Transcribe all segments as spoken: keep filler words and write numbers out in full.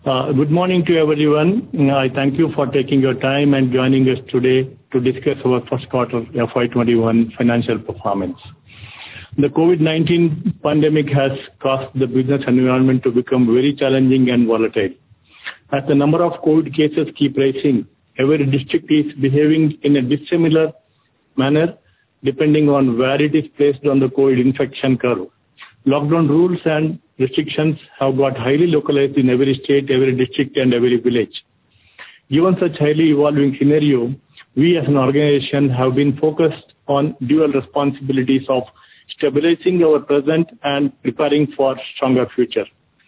Uh, good morning to everyone. I thank you for taking your time and joining us today to discuss our first quarter F Y twenty-one financial performance. The COVID nineteen pandemic has caused the business environment to become very challenging and volatile. As the number of COVID cases keep rising, every district is behaving in a dissimilar manner depending on where it is placed on the COVID infection curve. Lockdown rules and restrictions have got highly localized in every state, every district, and every village. Given such highly evolving scenario, we as an organization have been focused on dual responsibilities of stabilizing our present and preparing for stronger future.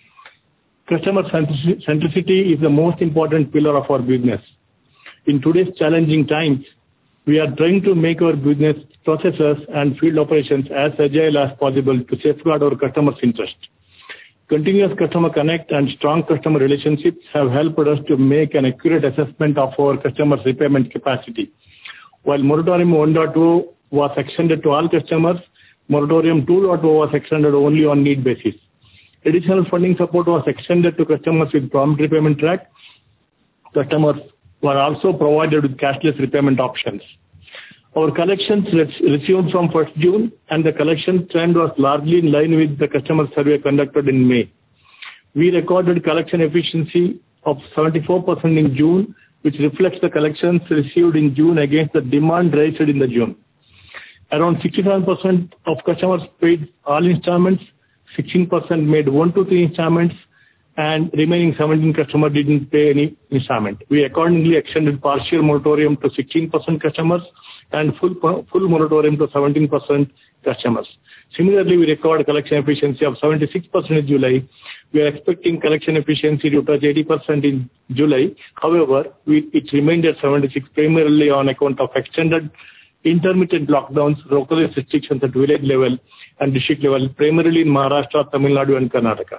Customer centricity is the most important pillar of our business. In today's challenging times, we are trying to make our business processes and field operations as agile as possible to safeguard our customers' interest. Continuous customer connect and strong customer relationships have helped us to make an accurate assessment of our customers' repayment capacity. While Moratorium one point oh was extended to all customers, Moratorium two point oh was extended only on need basis. Additional funding support was extended to customers with prompt repayment track. Customers were also provided with cashless repayment options. Our collections resumed from first June, and the collection trend was largely in line with the customer survey conducted in May. We recorded collection efficiency of seventy-four percent in June, which reflects the collections received in June against the demand raised in the June. Around sixty-seven percent of customers paid all installments, sixteen percent made one to three installments, and remaining seventeen customers didn't pay any installment. We accordingly extended partial moratorium to sixteen percent customers and full full moratorium to seventeen percent customers. Similarly, we recorded collection efficiency of seventy-six percent in July. We are expecting collection efficiency to touch eighty percent in July. However, we, it remained at seventy-six primarily on account of extended intermittent lockdowns, local restrictions at village level and district level, primarily in Maharashtra, Tamil Nadu, and Karnataka.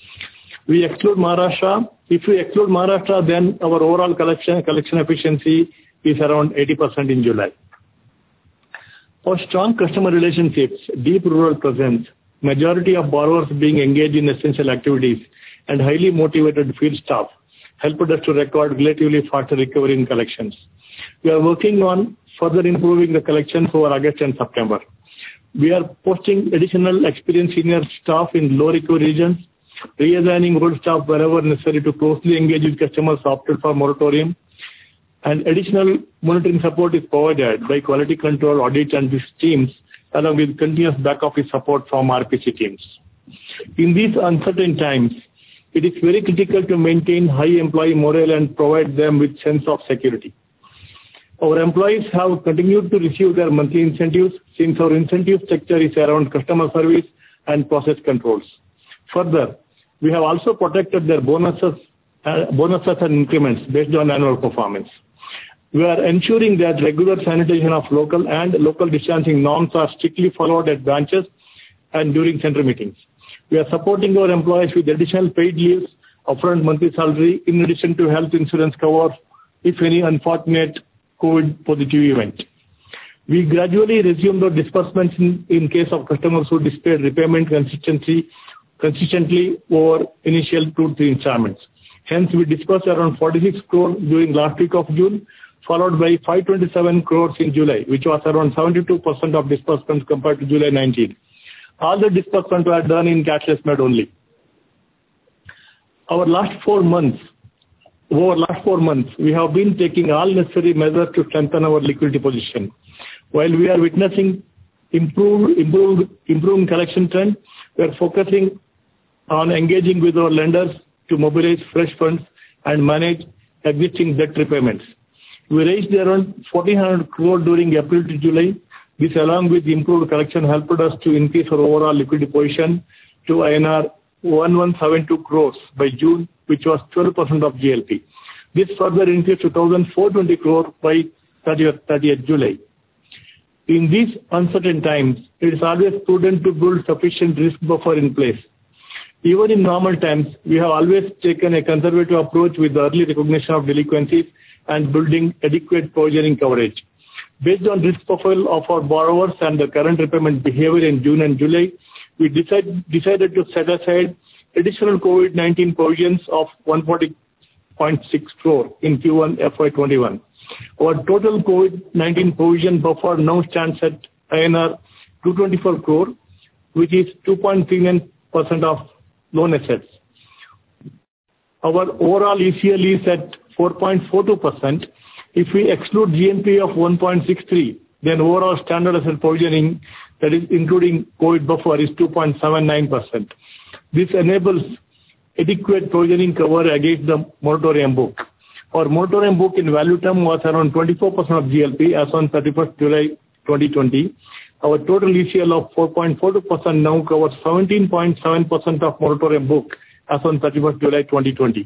We exclude Maharashtra. If we exclude Maharashtra, then our overall collection collection efficiency is around eighty percent in July. Our strong customer relationships, deep rural presence, majority of borrowers being engaged in essential activities, and highly motivated field staff helped us to record relatively faster recovery in collections. We are working on further improving the collections over August and September. We are posting additional experienced senior staff in low recovery regions, reassigning old staff wherever necessary to closely engage with customers opted for moratorium, and additional monitoring support is provided by quality control, audit, and these teams, along with continuous back office support from R P C teams. In these uncertain times, it is very critical to maintain high employee morale and provide them with sense of security. Our employees have continued to receive their monthly incentives since our incentive structure is around customer service and process controls. Further, we have also protected their bonuses, uh, bonuses and increments based on annual performance. We are ensuring that regular sanitation of local and local distancing norms are strictly followed at branches and during center meetings. We are supporting our employees with additional paid leaves, upfront monthly salary, in addition to health insurance cover if any unfortunate COVID positive event. We gradually resumed our disbursements in, in case of customers who displayed repayment consistency consistently over initial two to three installments. Hence, we disbursed around forty-six crore during last week of June, followed by five hundred twenty-seven crores in July, which was around seventy-two percent of disbursements compared to July nineteenth. All the disbursements were done in cashless mode only. Our last four months, over last four months, we have been taking all necessary measures to strengthen our liquidity position. While we are witnessing improved, improved, improving collection trend, we are focusing on engaging with our lenders to mobilize fresh funds and manage existing debt repayments. We raised around fourteen hundred crore during April to July. This, along with improved collection, helped us to increase our overall liquidity position to I N R one thousand one hundred seventy-two crores by June, which was twelve percent of G L P. This further increased to one thousand four hundred twenty crore by thirtieth July. In these uncertain times, it is always prudent to build sufficient risk buffer in place. Even in normal times, we have always taken a conservative approach with the early recognition of delinquencies and building adequate provisioning coverage. Based on risk profile of our borrowers and the current repayment behavior in June and July, we decide, decided to set aside additional COVID nineteen provisions of one forty point six crore in Q one F Y twenty-one. Our total COVID nineteen provision buffer now stands at I N R two twenty-four crore, which is two point three nine percent of loan assets. Our overall E C L is at four point four two percent. If we exclude G N P A of one point six three, then overall standard asset provisioning, that is including COVID buffer, is two point seven nine percent. This enables adequate provisioning cover against the moratorium book. Our moratorium book in value term was around twenty-four percent of G L P as on thirty-first July twenty twenty. Our total E C L of four point four two percent now covers seventeen point seven percent of moratorium book as on thirty-first July twenty twenty.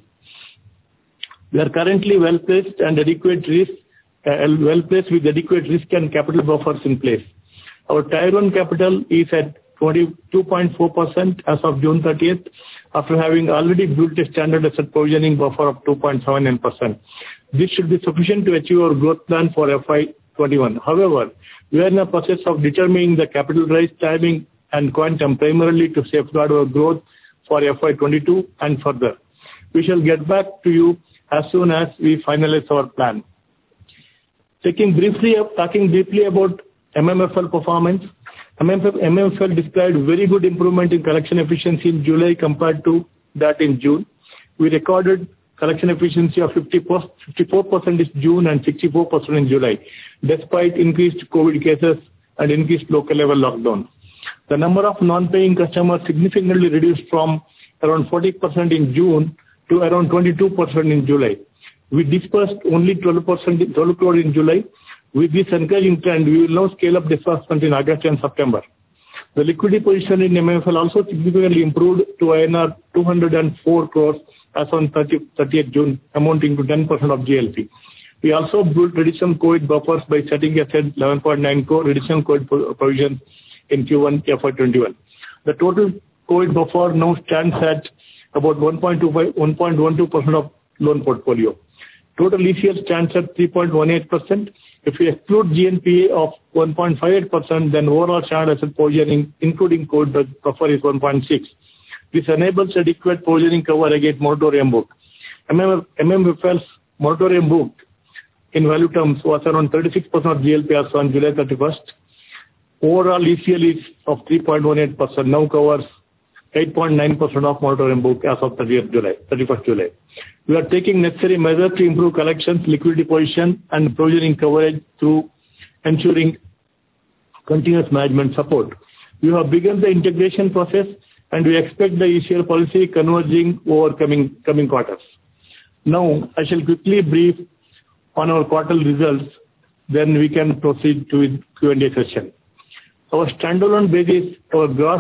We are currently well placed and adequate risk, uh, well placed with adequate risk and capital buffers in place. Our Tier one capital is at twenty-two point four percent as of June thirtieth, after having already built a standard asset provisioning buffer of two point seven nine percent. This should be sufficient to achieve our growth plan for F Y twenty-one. However, we are in the process of determining the capital raise timing and quantum primarily to safeguard our growth for F Y twenty-two and further. We shall get back to you as soon as we finalize our plan. Taking briefly, talking briefly about M M F L performance, M M F L displayed very good improvement in collection efficiency in July compared to that in June. We recorded collection efficiency of fifty-four percent in June and sixty-four percent in July, despite increased COVID cases and increased local level lockdown. The number of non-paying customers significantly reduced from around forty percent in June to around twenty-two percent in July. We dispersed only twelve percent twelve crore in July. With this encouraging trend, we will now scale up disbursement in August and September. The liquidity position in M M F L also significantly improved to I N R two hundred four crores as on thirtieth June, amounting to ten percent of G L P. We also built additional COVID buffers by setting aside eleven point nine crore additional COVID provisions in Q one F Y twenty-one. The total COVID buffer now stands at about one point two five, one point one two percent of loan portfolio. Total E C L stands at three point one eight percent. If we exclude G N P A of one point five eight percent, then overall standard asset provisioning, including COVID buffer, is one point six. This enables adequate provisioning cover against moratorium book. M M F L's moratorium book in value terms was around thirty-six percent of G L P as on July thirty-first. Overall E C L is of three point one eight percent, now covers eight point nine percent of moratorium book as of thirtieth July, thirty-first July. We are taking necessary measures to improve collections, liquidity position, and provisioning coverage through ensuring continuous management support. We have begun the integration process, and we expect the E C L policy converging over coming, coming quarters. Now, I shall quickly brief on our quarterly results, then we can proceed to Q and A session. Our standalone basis, our gross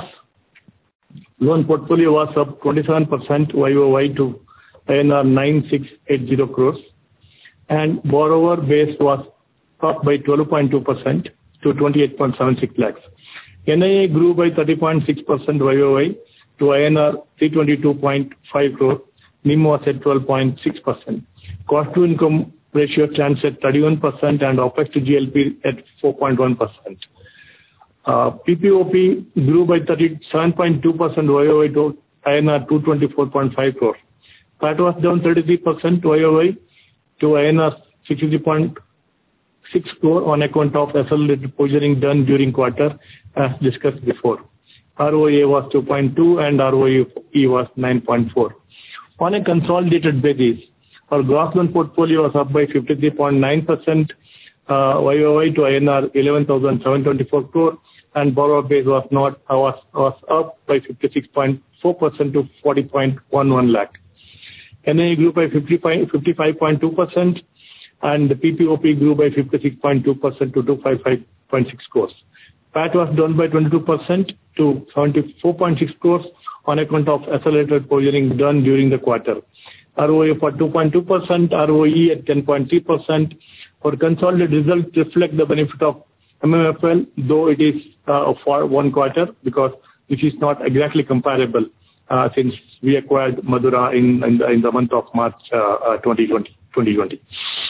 loan portfolio was up twenty-seven percent Y O Y to I N R nine six eight zero crores, and borrower base was up by twelve point two percent to twenty-eight point seven six lakhs. N I A grew by thirty point six percent Y O Y to I N R three twenty-two point five crore. N I M was at twelve point six percent. Cost to income ratio stands at thirty-one percent and OpEx to G L P at four point one percent. Uh, P P O P grew by thirty-seven point two percent Y O Y to I N R two twenty-four point five crore. P A T was down thirty-three percent Y O Y to I N R sixty-three point six crore on account of accelerated provisioning done during quarter, as discussed before. R O A was two point two and R O E was nine point four. On a consolidated basis, our gross loan portfolio was up by fifty-three point nine percent uh, Y O Y to I N R eleven thousand seven hundred twenty-four crore, and borrower base was not was, was up by fifty-six point four percent to forty point one one lakh. N I A grew by fifty-five point two percent, and the P P O P grew by fifty-six point two percent to two hundred fifty-five point six crores. P A T was down by twenty-two percent to seventy-four point six crores on account of accelerated provisioning done during the quarter. R O A for two point two percent, R O E at ten point three percent. Our consolidated results reflect the benefit of M M F L, though it is uh, for one quarter, because which is not exactly comparable uh, since we acquired Madura in, in, the, in the month of March uh, uh, twenty twenty.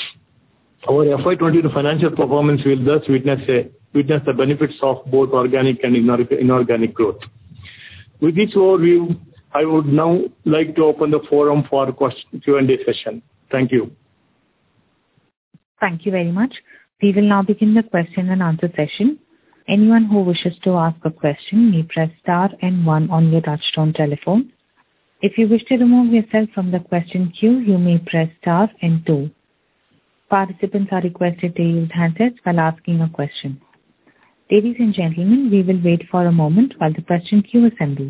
Our F Y twenty-two financial performance will thus witness, a, witness the benefits of both organic and inorganic growth. With this overview, I would now like to open the forum for question Q and A session. Thank you. Thank you very much. We will now begin the question and answer session. Anyone who wishes to ask a question may press star and one on your touchtone telephone. If you wish to remove yourself from the question queue, you may press star and two. Participants are requested to use handsets while asking a question. Ladies and gentlemen, we will wait for a moment while the question queue assembles.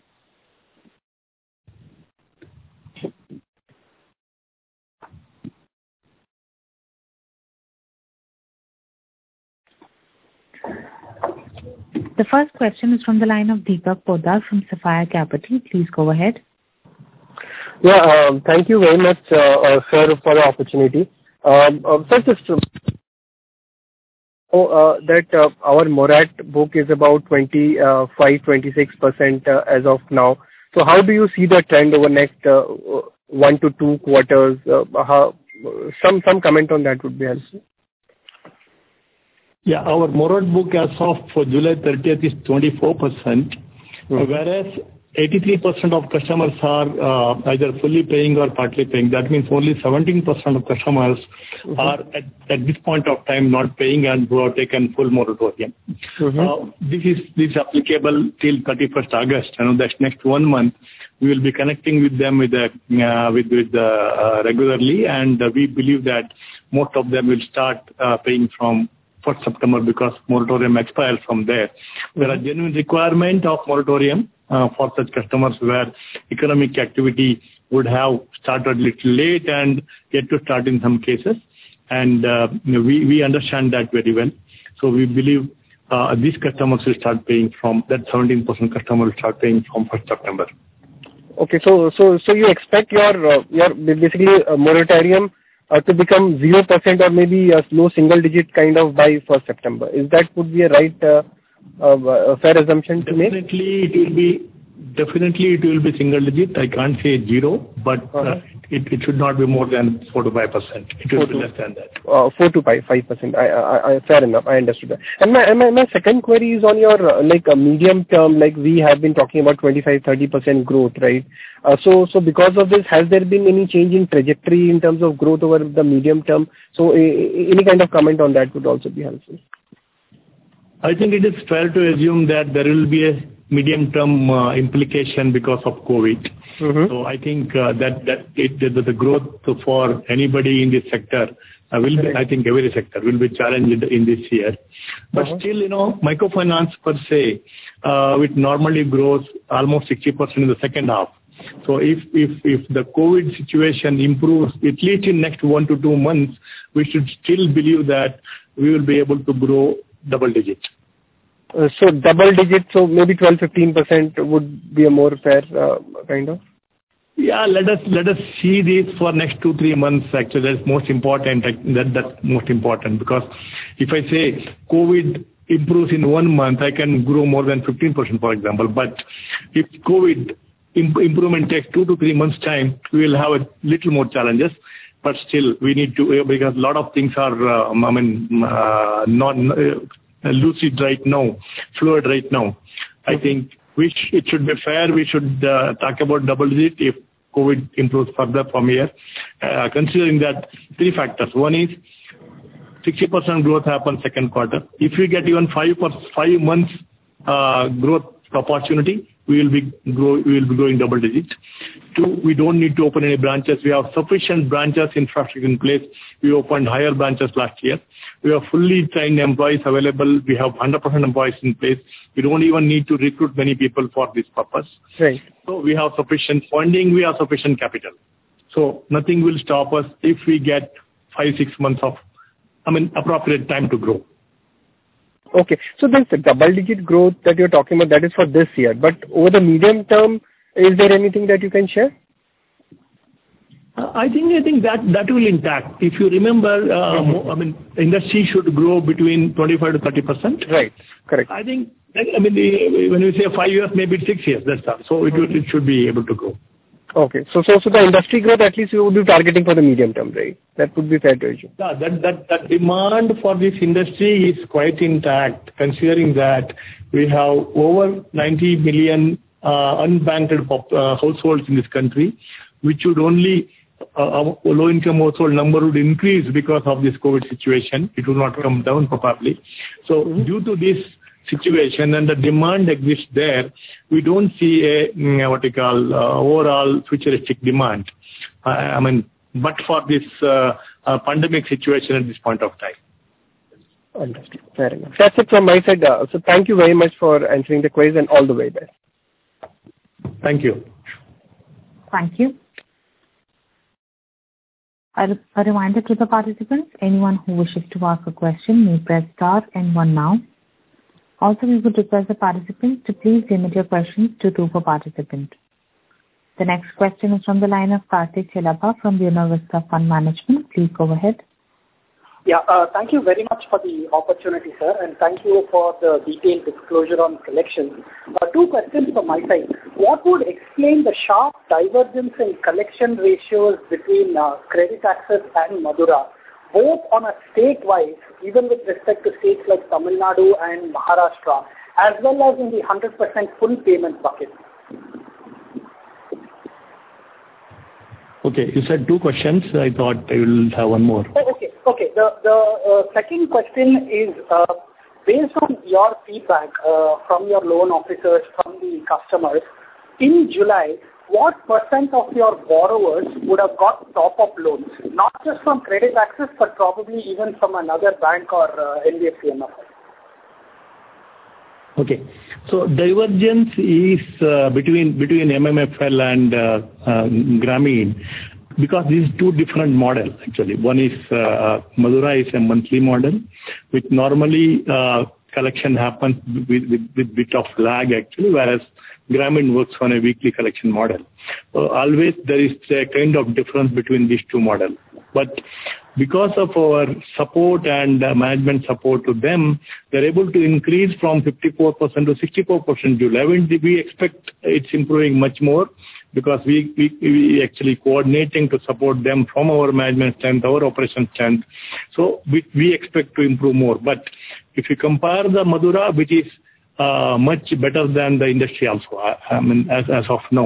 The first question is from the line of Deepak Poddar from Sapphire Capital. Please go ahead. Yeah, um, thank you very much, uh, uh, sir, for the opportunity. Um, uh, sir, just to, oh, uh, that uh, our morat book is about twenty-five to twenty-six percent uh, as of now. So how do you see the trend over next uh, one to two quarters? Uh, how, some some comment on that would be helpful. Yeah, our morat book as of for July thirtieth is twenty-four percent, mm-hmm. whereas eighty-three percent of customers are uh, either fully paying or partly paying. That means only seventeen percent of customers mm-hmm. are at, at this point of time not paying and who have taken full moratorium. Mm-hmm. Uh, this is this is applicable till thirty-first August. You know, that's next one month. We will be connecting with them with the, uh, with with the, uh, regularly, and uh, we believe that most of them will start uh, paying from first September because moratorium expires from there. There are genuine requirement of moratorium uh, for such customers where economic activity would have started little late and yet to start in some cases. And uh, we, we understand that very well. So we believe uh, these customers will start paying from, that seventeen percent customer will start paying from first September. Okay, so so so you expect your, uh, your basically uh, moratorium Uh, to become zero percent or maybe a low single digit kind of by first September. Is that would be a right uh, uh, fair assumption to make? Definitely it will be, definitely it will be single digit. I can't say zero, but uh-huh. uh, it, it should not be more than four to five percent. It will be less than that. Uh, four to five percent. I, I, I, fair enough. I understood that. And my, my, my second query is on your uh, like a medium term, like we have been talking about twenty-five to thirty percent growth, right? Uh, so, so because of this, has there been any change in trajectory in terms of growth over the medium term? So, a, any kind of comment on that would also be helpful. I think it is fair to assume that there will be a medium-term uh, implication because of COVID. Mm-hmm. So I think uh, that that it, the, the growth for anybody in this sector uh, will be, I think every sector will be challenged in this year. But uh-huh. still, you know, microfinance per se, uh, which normally grows almost sixty percent in the second half. So if, if, if the COVID situation improves, at least in next one to two months, we should still believe that we will be able to grow double digit. Uh, so double digit, so maybe twelve to fifteen percent would be a more fair uh, kind of? Yeah, let us let us see this for next two, three months. Actually, that's most important. That That's most important because if I say COVID improves in one month, I can grow more than fifteen percent, for example. But if COVID improvement takes two to three months time, we will have a little more challenges. But still, we need to, because a lot of things are, uh, I mean, uh, not uh, lucid right now, fluid right now. I think we sh- it should be fair. We should uh, talk about double digit if COVID improves further from here. Uh, considering that three factors. One is sixty percent growth happens second quarter. If we get even five per, five months uh, growth opportunity, we will be grow, we will be growing double digit. Two, we don't need to open any branches. We have sufficient branches infrastructure in place. We opened higher branches last year. We have fully trained employees available. We have one hundred percent employees in place. We don't even need to recruit many people for this purpose. Right. So we have sufficient funding. We have sufficient capital. So nothing will stop us if we get five, six months of, I mean, appropriate time to grow. Okay. So then the double-digit growth that you're talking about, that is for this year. But over the medium term, is there anything that you can share? Uh, I think I think that that will intact. If you remember, uh, mm-hmm. I mean, industry should grow between twenty-five to thirty percent. Right. Correct. I think, I mean, the, when we say five years, maybe it's six years. That's all. So it, mm-hmm. it should be able to grow. Okay. So, so, so the industry growth, at least you would be targeting for the medium term, right? That would be fair to assume. Yeah, that, that, that demand for this industry is quite intact, considering that we have over ninety million uh, unbanked pop, uh, households in this country, which would only uh, low-income household number would increase because of this COVID situation. It will not come down probably. So mm-hmm. due to this situation and the demand exists there, we don't see a what you call uh, overall futuristic demand. Uh, I mean, but for this uh, uh, pandemic situation at this point of time. Understood. Fair enough. That's it from my side. Uh, so thank you very much for answering the quiz and all the way best. Thank you. Thank you. A, a reminder to the participants, anyone who wishes to ask a question may press star and one now. Also, we would request the participants to please limit your questions to two per participant. The next question is from the line of Karthik Chellappa from Buena Vista Fund Management. Please go ahead. Yeah, uh, thank you very much for the opportunity, sir, and thank you for the detailed disclosure on collections. Uh, two questions from my side. What would explain the sharp divergence in collection ratios between uh, Creditaccess and Madura, both on a state-wise, even with respect to states like Tamil Nadu and Maharashtra, as well as in the one hundred percent full payment bucket? Okay, you said two questions. I thought I will have one more. Oh, okay, okay. The the uh, second question is uh, based on your feedback uh, from your loan officers, from the customers. In July, what percent of your borrowers would have got top-up loans, not just from Creditaccess, but probably even from another bank or uh, N B F C M F I? Okay. So divergence is uh, between between M M F L and uh, uh, Grameen, because these two different models actually. One is uh, Madura is a monthly model, which normally uh, collection happens with, with, with bit of lag actually, whereas Grameen works on a weekly collection model. So always there is a kind of difference between these two models. But because of our support and uh, management support to them, they're able to increase from fifty-four percent to sixty-four percent July. We expect it's improving much more because we, we, we actually coordinating to support them from our management strength, our operation strength. So we, we expect to improve more. But if you compare the Madura, which is Uh, much better than the industry also, I, I mean, as, as of now.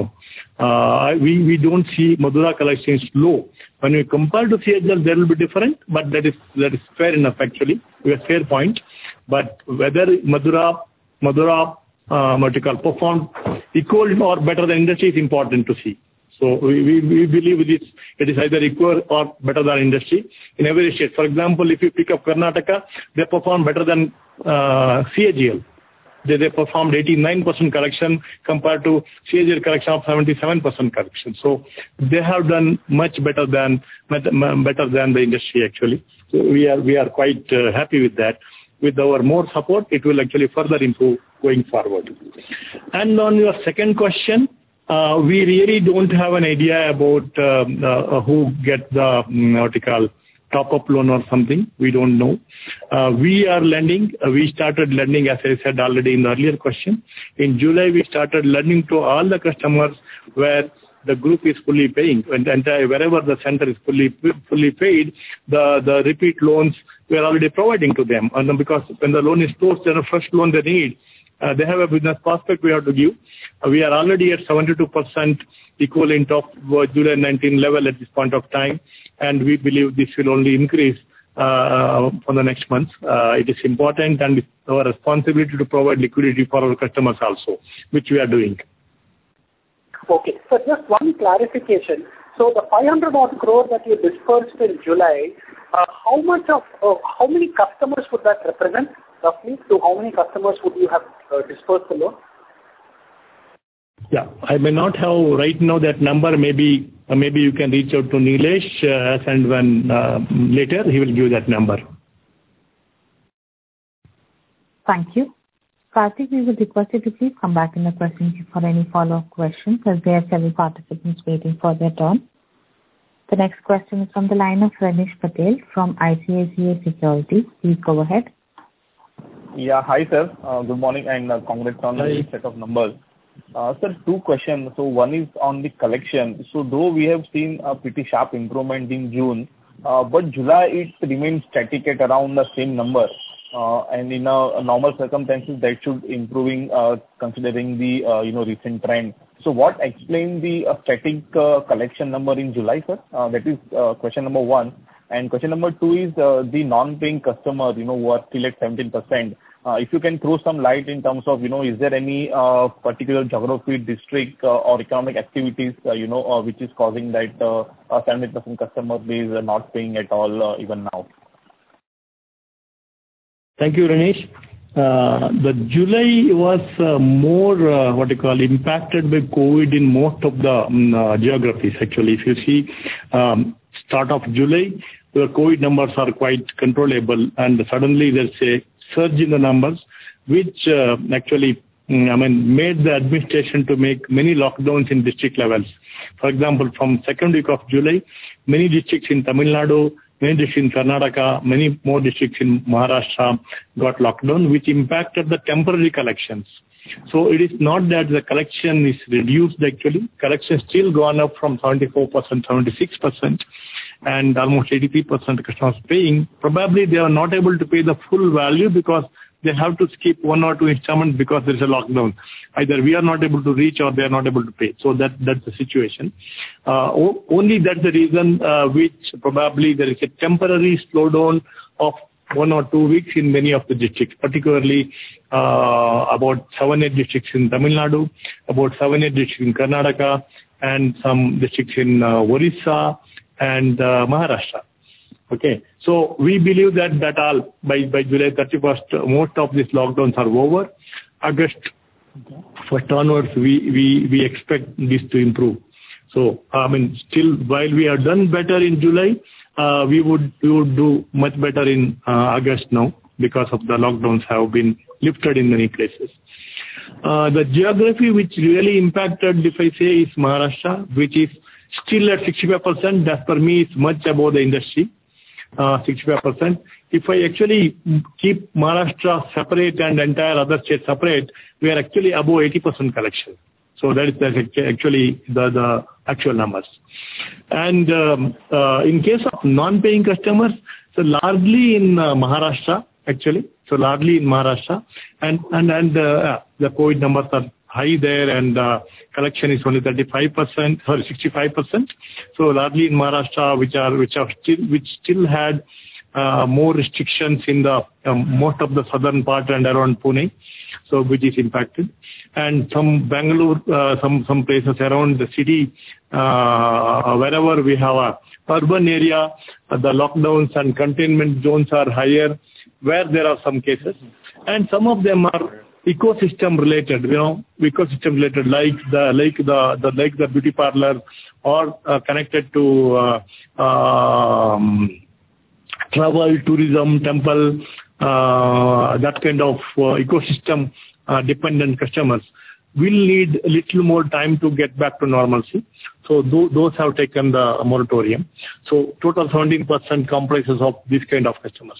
Uh, we, we don't see Madura collections low. When we compare to C H L, there will be different, but that is that is fair enough actually, a fair point. But whether Madura, Madura, uh, vertical performed equal or better than industry is important to see. So we, we, we believe it is, it is either equal or better than industry in every state. For example, if you pick up Karnataka, they perform better than uh, C H L. They, they performed eighty-nine percent collection compared to C H L collection of seventy-seven percent collection. So they have done much better than better than the industry actually. So we are we are quite uh, happy with that. With our more support, it will actually further improve going forward. And on your second question, uh, we really don't have an idea about uh, uh, who get the um, what you call top-up loan or something. We don't know. Uh, we are lending. Uh, we started lending, as I said already in the earlier question. In July, we started lending to all the customers where the group is fully paying. And entire, wherever the center is fully fully paid, the, the repeat loans we are already providing to them. And because when the loan is closed, then a fresh loan they need. Uh, they have a business prospect we have to give. Uh, we are already at seventy-two percent equivalent of uh, July nineteen level at this point of time, and we believe this will only increase uh, for the next month. Uh, it is important and it's our responsibility to provide liquidity for our customers also, which we are doing. Okay, so just one clarification. So the five hundred odd crore that you dispersed in July, uh, how much of, uh, how many customers would that represent? Roughly, to how many customers would you have uh, dispersed the loan? Yeah, I may not have right now that number. Maybe uh, maybe you can reach out to Nilesh uh, and when uh, later he will give that number. Thank you. Karthik, we would request you to please come back in the question queue for any follow-up questions, as there are several participants waiting for their turn. The next question is from the line of Renish Patel from I C I C I Securities. Please go ahead. Yeah, hi sir. Uh, good morning and uh, congrats on hi. the set of numbers. Uh, sir, two questions. So one is on the collection. So though we have seen a pretty sharp improvement in June, uh, but July it remains static at around the same number. Uh, and in a, a normal circumstances, that should improving uh, considering the uh, you know recent trend. So what explains the uh, static uh, collection number in July, sir? Uh, that is uh, question number one. And question number two is uh, the non-paying customer, you know, who are still at seventeen percent. Uh, if you can throw some light in terms of, you know, is there any uh, particular geography, district uh, or economic activities, uh, you know, uh, which is causing that uh, uh, seventy percent customer base uh, not paying at all uh, even now? Thank you, Ranesh. Uh, the July was uh, more, uh, what you call, impacted by COVID in most of the um, uh, geographies, actually. If you see, um, start of July, the COVID numbers are quite controllable, and suddenly there's a surge in the numbers, which uh, actually, I mean, made the administration to make many lockdowns in district levels. For example, from second week of July, many districts in Tamil Nadu, many districts in Karnataka, many more districts in Maharashtra got locked down, which impacted the temporary collections. So it is not that the collection is reduced actually. Collection still gone up from seventy-four percent, seventy-six percent, and almost eighty-three percent customers paying. Probably they are not able to pay the full value because they have to skip one or two installments because there is a lockdown. Either we are not able to reach or they are not able to pay. So that that's the situation. Uh, o- only that's the reason uh, which probably there is a temporary slowdown of one or two weeks in many of the districts, particularly uh, about seven, eight districts in Tamil Nadu, about seven, eight districts in Karnataka, and some districts in uh, Orissa and uh, Maharashtra. Okay, so we believe that that all by by July thirty-first, most of these lockdowns are over. August first onwards, we we we expect this to improve. So I mean, still while we have done better in July, uh, we would we would do much better in uh, August now because of the lockdowns have been lifted in many places. Uh, the geography which really impacted, if I say, is Maharashtra, which is still at sixty-five percent. That for me is much above the industry. Uh, sixty-five percent. If I actually keep Maharashtra separate and entire other states separate, we are actually above eighty percent collection. So that is that's actually the, the actual numbers. And um, uh, in case of non-paying customers, so largely in uh, Maharashtra, actually, so largely in Maharashtra, and and and uh, the COVID numbers are high there, and uh, collection is only thirty-five percent, sorry, sixty-five percent. So largely in Maharashtra, which are which are still which still had uh, more restrictions in the um, most of the southern part and around Pune, so which is impacted, and some Bangalore, uh, some some places around the city, uh, wherever we have a urban area, uh, the lockdowns and containment zones are higher, where there are some cases, and some of them are ecosystem related, you know, ecosystem related, like the like the, the like the beauty parlor, or uh, connected to uh, um, travel, tourism, temple, uh, that kind of uh, ecosystem uh, dependent customers will need a little more time to get back to normalcy. So th- those have taken the moratorium. So total seventeen percent comprises of this kind of customers.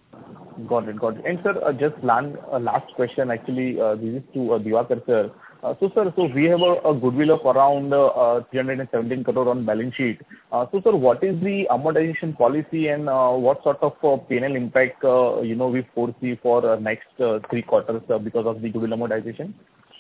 Got it. Got it. And sir, uh, just land, uh, last question actually, uh, this is to uh, Diwakar sir. Uh, so sir, so we have a, a goodwill of around uh, three hundred seventeen crore on balance sheet. Uh, so sir, what is the amortization policy, and uh, what sort of uh, P and L impact, uh, you know, we foresee for uh, next uh, three quarters uh, because of the goodwill amortization?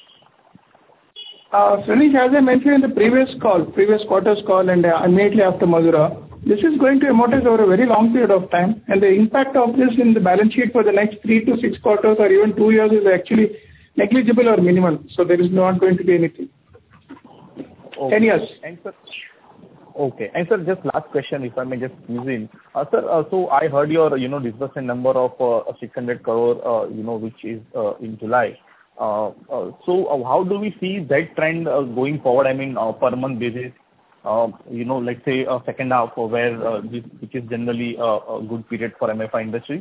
Uh, Ranesh, as I mentioned in the previous call, previous quarter's call, and uh, immediately after Madura, this is going to amortize over a very long period of time, and the impact of this in the balance sheet for the next three to six quarters or even two years is actually negligible or minimal. So there is not going to be anything. Okay. Ten years. And sir, okay. And sir, just last question, if I may just squeeze in. Uh, sir, uh, so I heard your, you know, disbursement number of uh, six hundred crore, uh, you know, which is uh, in July. Uh, uh, so uh, how do we see that trend uh, going forward? I mean, uh, per month basis. Uh, you know, let's say a uh, second half where uh, this, which is generally uh, a good period for M F I industry?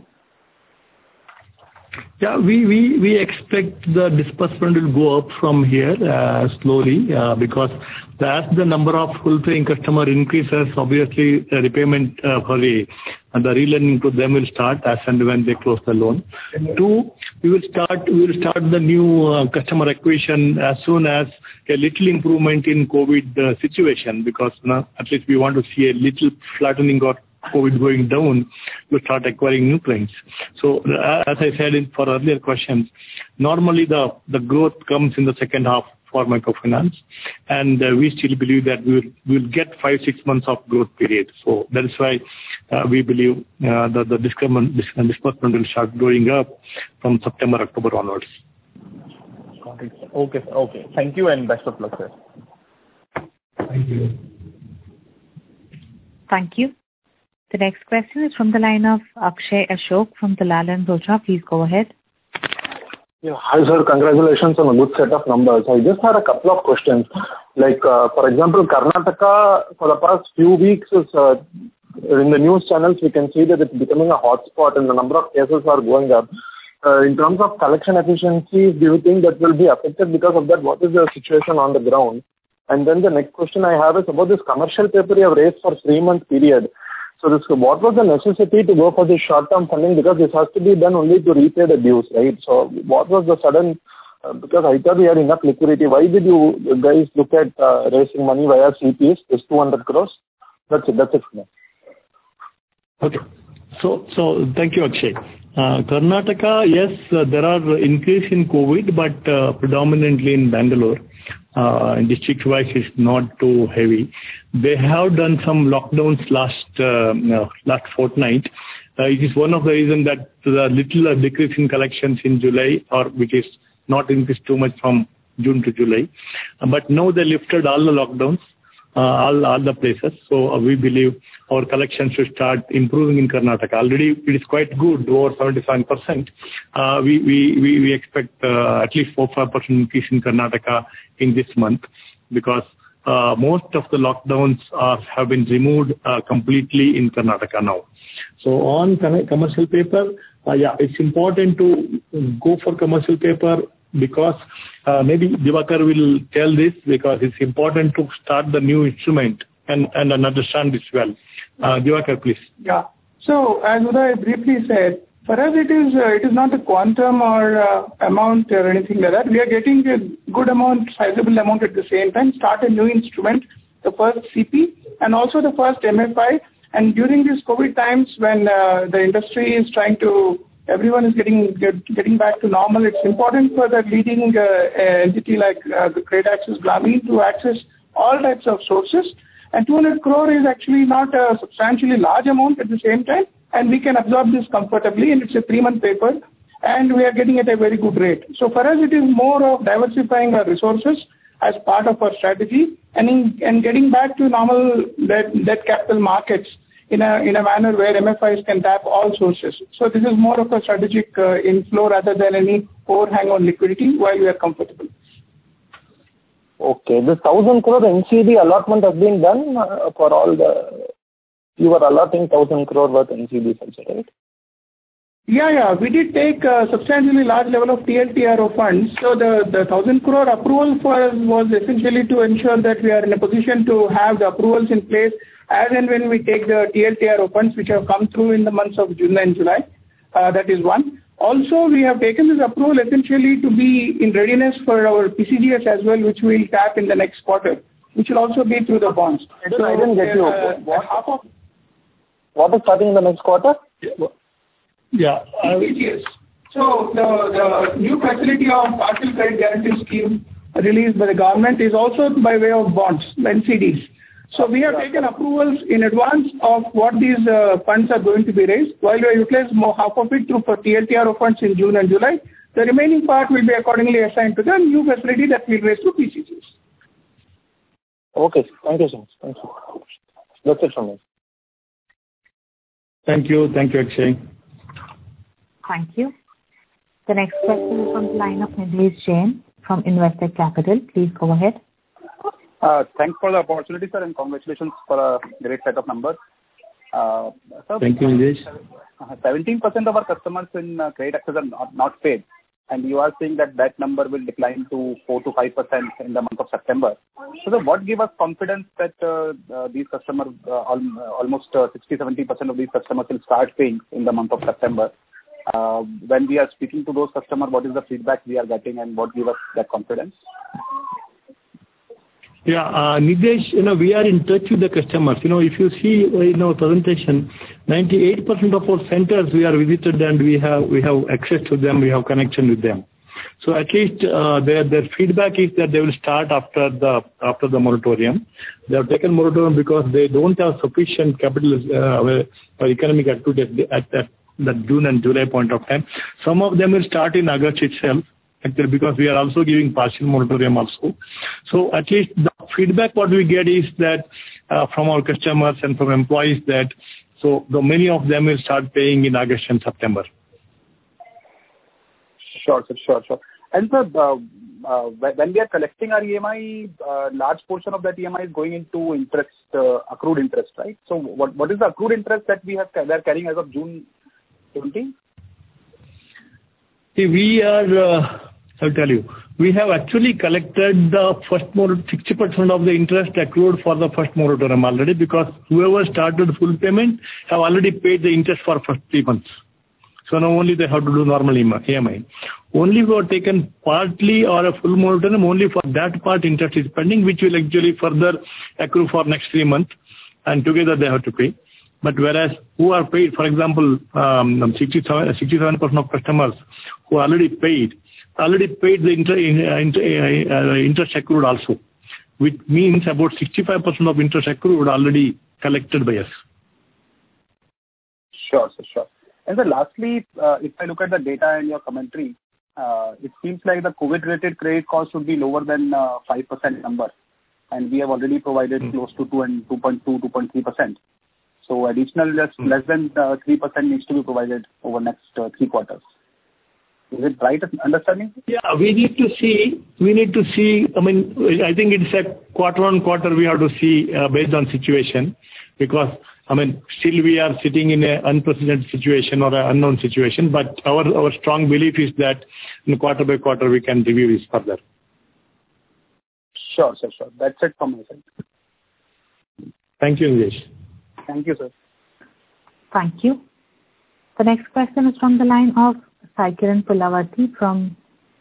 Yeah, we, we, we expect the disbursement will go up from here uh, slowly uh, because as the number of full-paying customer increases, obviously the repayment uh, for the, uh, the relending to them will start as and when they close the loan. Two, we will start we will start the new uh, customer acquisition as soon as a little improvement in COVID uh, situation, because uh, at least we want to see a little flattening or COVID going down, you start acquiring new clients. So uh, as I said in for earlier questions, normally the, the growth comes in the second half for microfinance, and uh, we still believe that we will we'll get five, six months of growth period. So that is why uh, we believe uh, that the disbursement, disbursement will start going up from September, October onwards. Got it. Okay, okay. Thank you and best of luck, sir. Thank you. Thank you. The next question is from the line of Akshay Ashok from Dalal and Broacha. Please go ahead. Yeah. Hi, sir. Congratulations on a good set of numbers. I just had a couple of questions. Like, uh, for example, Karnataka, for the past few weeks, is, uh, in the news channels, we can see that it's becoming a hotspot and the number of cases are going up. Uh, in terms of collection efficiency, do you think that will be affected because of that? What is the situation on the ground? And then the next question I have is about this commercial paper you have raised for three-month period. So this, what was the necessity to go for this short-term funding? Because this has to be done only to repay the dues, right? So what was the sudden, uh, because I thought we had enough liquidity. Why did you guys look at uh, raising money via C P S, this two hundred crores? That's it, that's it for me. Okay. So, so thank you, Akshay. Uh, Karnataka, yes, uh, there are increase in COVID, but uh, predominantly in Bangalore. Uh, district-wise is not too heavy. They have done some lockdowns last uh, no, last fortnight. Uh, it is one of the reasons that the little uh, decrease in collections in July, or which is not increased too much from June to July. Uh, but now they lifted all the lockdowns, uh, all all the places. So uh, we believe our collections should start improving in Karnataka. Already it is quite good, over seventy-seven percent. Uh, we, we, we, we expect uh, at least four to five percent increase in Karnataka in this month, because uh, most of the lockdowns are, have been removed uh, completely in Karnataka now. So on commercial paper, uh, yeah, it's important to go for commercial paper because uh, maybe Diwakar will tell this, because it's important to start the new instrument and, and understand this well. Uh, Diwakar, please. Yeah. So as Uday briefly said, for us it is uh, it is not a quantum or uh, amount or anything like that. We are getting a good amount, sizable amount at the same time, start a new instrument, the first C P and also the first M F I. And during these COVID times when uh, the industry is trying to, everyone is getting get, getting back to normal, it's important for the leading uh, entity like uh, the Credit Access Grameen to access all types of sources. And two hundred crore is actually not a substantially large amount at the same time, and we can absorb this comfortably, and it's a three-month paper, and we are getting at a very good rate. So for us, it is more of diversifying our resources as part of our strategy, and in, and getting back to normal debt, debt capital markets in a in a manner where M F Is can tap all sources. So this is more of a strategic uh, inflow rather than any overhang on liquidity while we are comfortable. Okay, this thousand crore N C D allotment has been done uh, for all the, you were allotting thousand crore worth N C Ds also, right? Yeah, yeah, we did take a substantially large level of T L T R O funds. So the, the thousand crore approval for us was essentially to ensure that we are in a position to have the approvals in place as and when we take the T L T R O funds which have come through in the months of June and July. Uh, that is one. Also, we have taken this approval essentially to be in readiness for our P C G S as well, which we will tap in the next quarter, which will also be through the bonds. So, I didn't get you. Uh, what, half of what is starting in the next quarter? Yeah. Uh, P C G S. So the, the new facility of partial credit guarantee scheme released by the government is also by way of bonds, N C Ds. So we have taken approvals in advance of what these uh, funds are going to be raised, while we utilize more half of it through for T L T R O funds in June and July. The remaining part will be accordingly assigned to the new facility that we'll raise through P C Gs. Okay, thank you so much. Thank you. That's it from me. Thank you. Thank you, Akshay. Thank you. The next question is from the line of Nidhesh Jain from Investec Capital. Please go ahead. Uh, thanks for the opportunity, sir, and congratulations for a great set of numbers. Uh, sir, Thank you, Nilesh. seventeen percent of our customers in uh, Credit Access are not, not paid, and you are saying that that number will decline to four to five percent in the month of September. So, sir, what gives us confidence that uh, uh, these customers, uh, al- almost uh, sixty to seventy percent of these customers will start paying in the month of September? Uh, when we are speaking to those customers, what is the feedback we are getting and what gives us that confidence? Yeah, uh, Nidesh, you know, we are in touch with the customers. You know, if you see in our presentation, ninety-eight percent of our centers we are visited and we have we have access to them, we have connection with them. So at least uh, their their feedback is that they will start after the after the moratorium. They have taken moratorium because they don't have sufficient capital uh, or economic activity at that the June and July point of time. Some of them will start in August itself. Actually, because we are also giving partial moratorium also. So at least the feedback what we get is that uh, from our customers and from employees that so the many of them will start paying in August and September. Sure, sir, sure, sure. And sir, uh, uh, when we are collecting our E M I, uh, large portion of that E M I is going into interest, uh, accrued interest, right? So what what is the accrued interest that we have we are carrying as of June twentieth? See, we are, uh, I'll tell you, we have actually collected the first moratorium, sixty percent of the interest accrued for the first moratorium already because whoever started full payment have already paid the interest for first three months. So now only they have to do normal E M I. Only we have taken partly or a full moratorium, only for that part interest is pending, which will actually further accrue for next three months and together they have to pay. But whereas who are paid, for example, um, sixty-seven percent of customers who already paid, already paid the inter, inter, uh, interest accrued also, which means about sixty-five percent of interest accrued already collected by us. Sure, sir, sure. And then lastly, uh, if I look at the data and your commentary, uh, it seems like the COVID-related credit cost should be lower than uh, five percent number. And we have already provided mm. close to two and two point two, two point three percent. So additional less, mm. less than uh, three percent needs to be provided over next uh, three quarters. Is it right understanding? Yeah, we need to see, we need to see, I mean, I think it's a quarter on quarter we have to see uh, based on situation because, I mean, still we are sitting in an unprecedented situation or an unknown situation, but our, our strong belief is that in quarter by quarter we can review this further. Sure, sir, sure. That's it from my side. Thank you, Nilesh. Thank you, sir. Thank you. The next question is from the line of Sai Kiran Pulawati from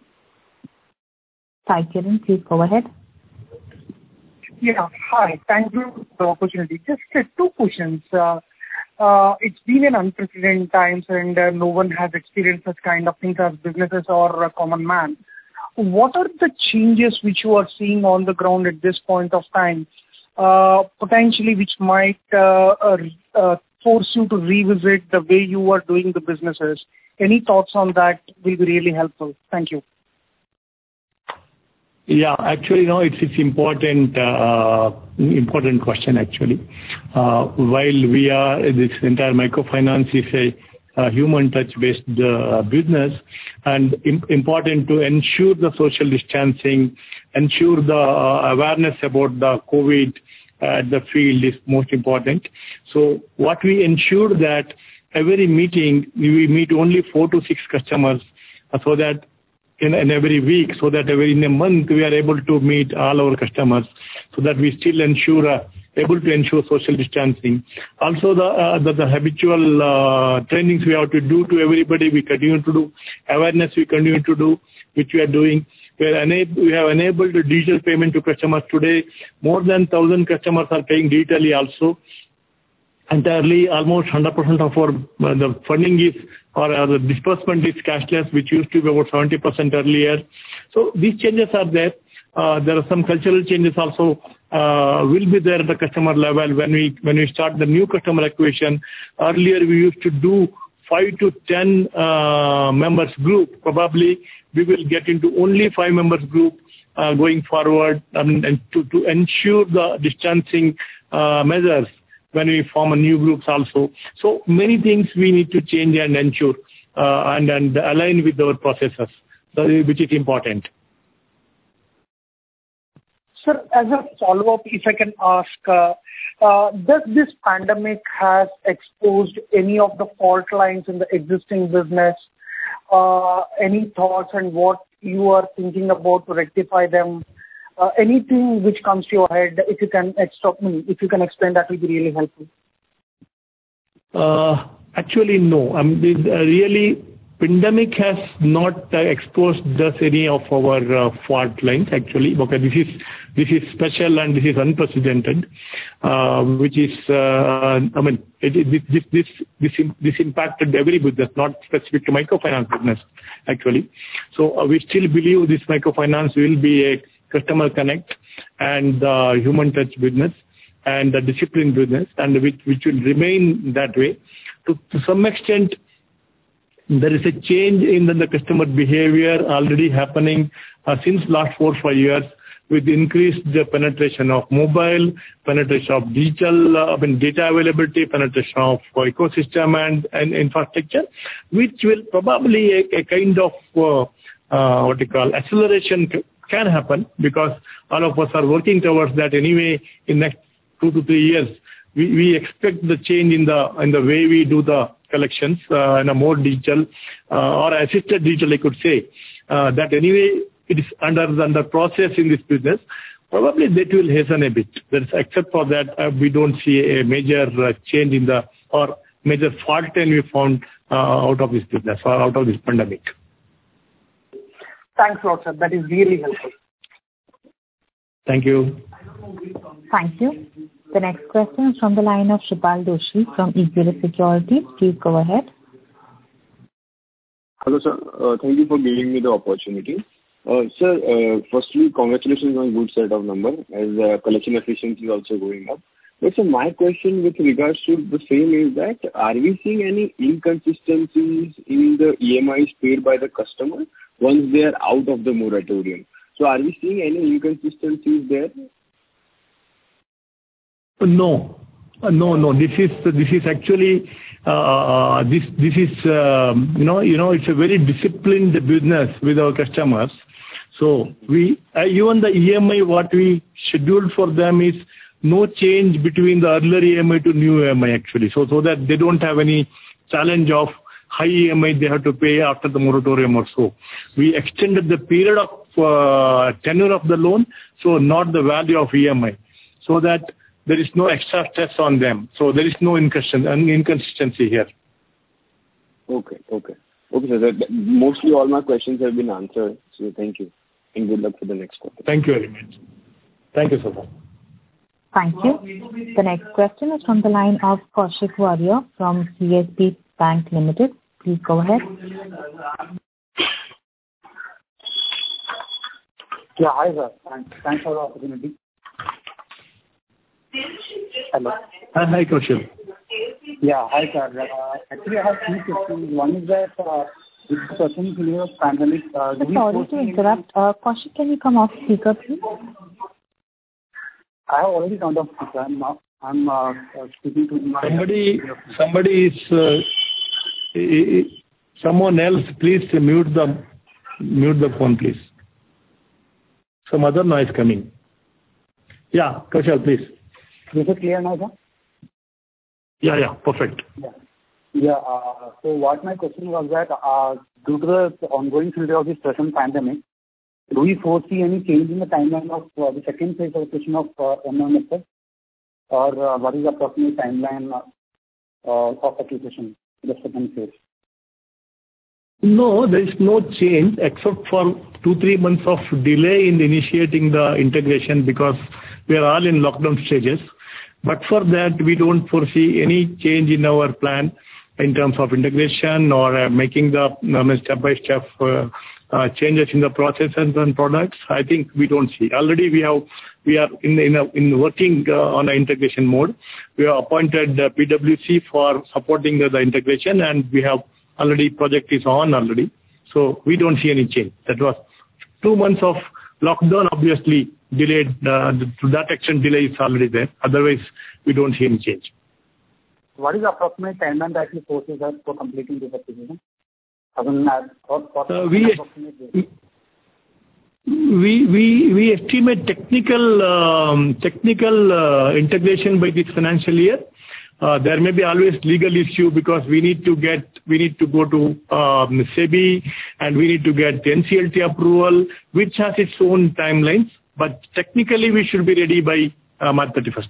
Sai Kiran. Please go ahead. Yeah, hi. Thank you for the opportunity. Just uh, two questions. Uh, uh, it's been an unprecedented times and uh, no one has experienced such kind of things as businesses or a common man. What are the changes which you are seeing on the ground at this point of time, uh, potentially which might uh, uh, uh, force you to revisit the way you are doing the businesses? Any thoughts on that will be really helpful. Thank you. Yeah, actually, no, it's it's important uh, important question actually. Uh, while we are this entire microfinance is a, a human touch based uh, business, and imp- important to ensure the social distancing, ensure the uh, awareness about the COVID at the field is most important. So what we ensure that every meeting we meet only four to six customers, uh, so that in, in every week, so that every in a month we are able to meet all our customers, so that we still ensure uh, able to ensure social distancing. Also the uh, the, the habitual uh, trainings we have to do to everybody, we continue to do, awareness we continue to do, which we are doing. We, are enab- we have enabled digital payment to customers today. More than one thousand customers are paying digitally also. Entirely, almost one hundred percent of our uh, the funding is or uh, the disbursement is cashless, which used to be about seventy percent earlier. So these changes are there. Uh, there are some cultural changes also uh, will be there at the customer level when we when we start the new customer acquisition. Earlier we used to do five to ten uh, members group. Probably we will get into only five members group uh, going forward, um, and to, to ensure the distancing uh, measures when we form a new groups also. So many things we need to change and ensure uh, and, and align with our processes, so, which is important. Sir, as a follow-up, if I can ask, uh, uh, does this pandemic has exposed any of the fault lines in the existing business? Uh, any thoughts on what you are thinking about to rectify them? Uh, anything which comes to your head, if you can explain, if you can explain, that will be really helpful. Uh, actually, no. I mean, this, uh, really, pandemic has not uh, exposed us any of our uh, fault lines actually, because this is this is special and this is unprecedented, uh, which is uh, I mean it, it, this this this this impacted every business, not specific to microfinance business actually. So uh, we still believe this microfinance will be a customer connect and uh, human touch business and a disciplined business, and which which will remain that way. To, to some extent, there is a change in the, the customer behavior already happening uh, since last four or five years, with increased the penetration of mobile, penetration of digital, uh, I mean data availability, penetration of uh, ecosystem and, and infrastructure, which will probably a, a kind of uh, uh, what you call acceleration c- can happen, because all of us are working towards that anyway in next two to three years. We, we expect the change in the in the way we do the collections uh, in a more digital uh, or assisted digital, I could say. Uh, that anyway it is under under process in this business. Probably that will hasten a bit. That is, except for that, uh, we don't see a major uh, change in the or major fault line we found uh, out of this business or out of this pandemic. Thanks a lot, sir. That is really helpful. Thank you. Thank you. The next question is from the line of Shreepal Doshi from Equirus Securities. Please go ahead. Hello, sir. Uh, thank you for giving me the opportunity. Uh, sir, uh, firstly, congratulations on good set of numbers, as uh, collection efficiency is also going up. But sir, my question with regards to the same is that, are we seeing any inconsistencies in the E M Is paid by the customer once they are out of the moratorium? So are we seeing any inconsistencies there? No, uh, no, no. This is this is actually uh, this this is um, you know you know it's a very disciplined business with our customers. So we uh, even the E M I what we scheduled for them is no change between the earlier E M I to new E M I actually. So so that they don't have any challenge of high E M I they have to pay after the moratorium or so. We extended the period of uh, tenure of the loan, so not the value of E M I, so that there is no extra stress on them. So there is no inconsistency here. Okay, okay. Okay, sir. That, mostly all my questions have been answered. So thank you. And good luck for the next quarter. Thank you very much. Thank you so much. Thank you. The next question is from the line of Kaushik Warrior from C S B Bank Limited. Please go ahead. Yeah, hi sir. Thanks, Thanks for the opportunity. Hello. Hi, hi Kaushik. Yeah, hi sir. Uh, actually, I have two questions. One is that uh, this person who was pandemic. Uh, Sorry to interrupt. Uh, Kaushik, can you come off speaker, please? I have already turned off speaker. I'm now I'm uh, speaking to my somebody. Somebody is uh, someone else. Please mute the mute the phone, please. Some other noise coming. Yeah, Kaushik, please. Is it clear now, sir? Yeah, yeah, perfect. Yeah. Yeah. Uh, so what my question was that uh, due to the ongoing scenario of this present pandemic, do we foresee any change in the timeline of uh, the second phase allocation of uh, M M S S, or uh, what is the approximate timeline uh, of application in the second phase? No, there is no change except for two, three months of delay in initiating the integration, because we are all in lockdown stages. But for that, we don't foresee any change in our plan in terms of integration or uh, making the uh, step-by-step uh, uh, changes in the processes and products. I think we don't see. Already we have we are in in, a, in working uh, on an integration mode. We have appointed uh, P W C for supporting the, the integration, and we have already project is on already. So we don't see any change. That was two months of lockdown, obviously delayed. Uh, to that extent, delay is already there. Otherwise, we don't see any change. What is the approximate timeline that you foresee for completing this acquisition? I mean, uh, what, what uh, we, we we we estimate technical um, technical uh, integration by this financial year. Uh, there may be always legal issue, because we need to get we need to go to um, SEBI, and we need to get N C L T approval, which has its own timelines. But technically, we should be ready by uh, March thirty-first.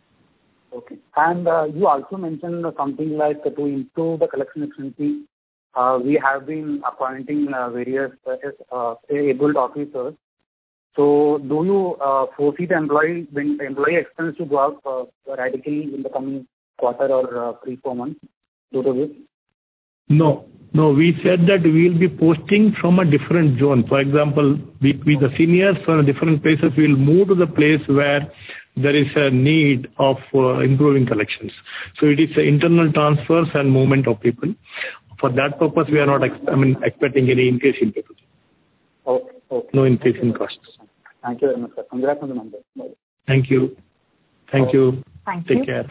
Okay. And uh, you also mentioned something like uh, to improve the collection efficiency, uh, we have been appointing uh, various uh, able officers. So do you uh, foresee the employee when employee expense to go up uh, radically in the coming quarter or uh, three, four months due to this? No. No, we said that we will be posting from a different zone. For example, we, we the seniors from different places will move to the place where there is a need of uh, improving collections. So it is uh, internal transfers and movement of people. For that purpose, we are not ex- I mean, expecting any increase in people. Okay. Okay. No increase in costs. Thank you very much, sir. Congrats on the numbers. Thank you. Thank you. Thank Take you. care.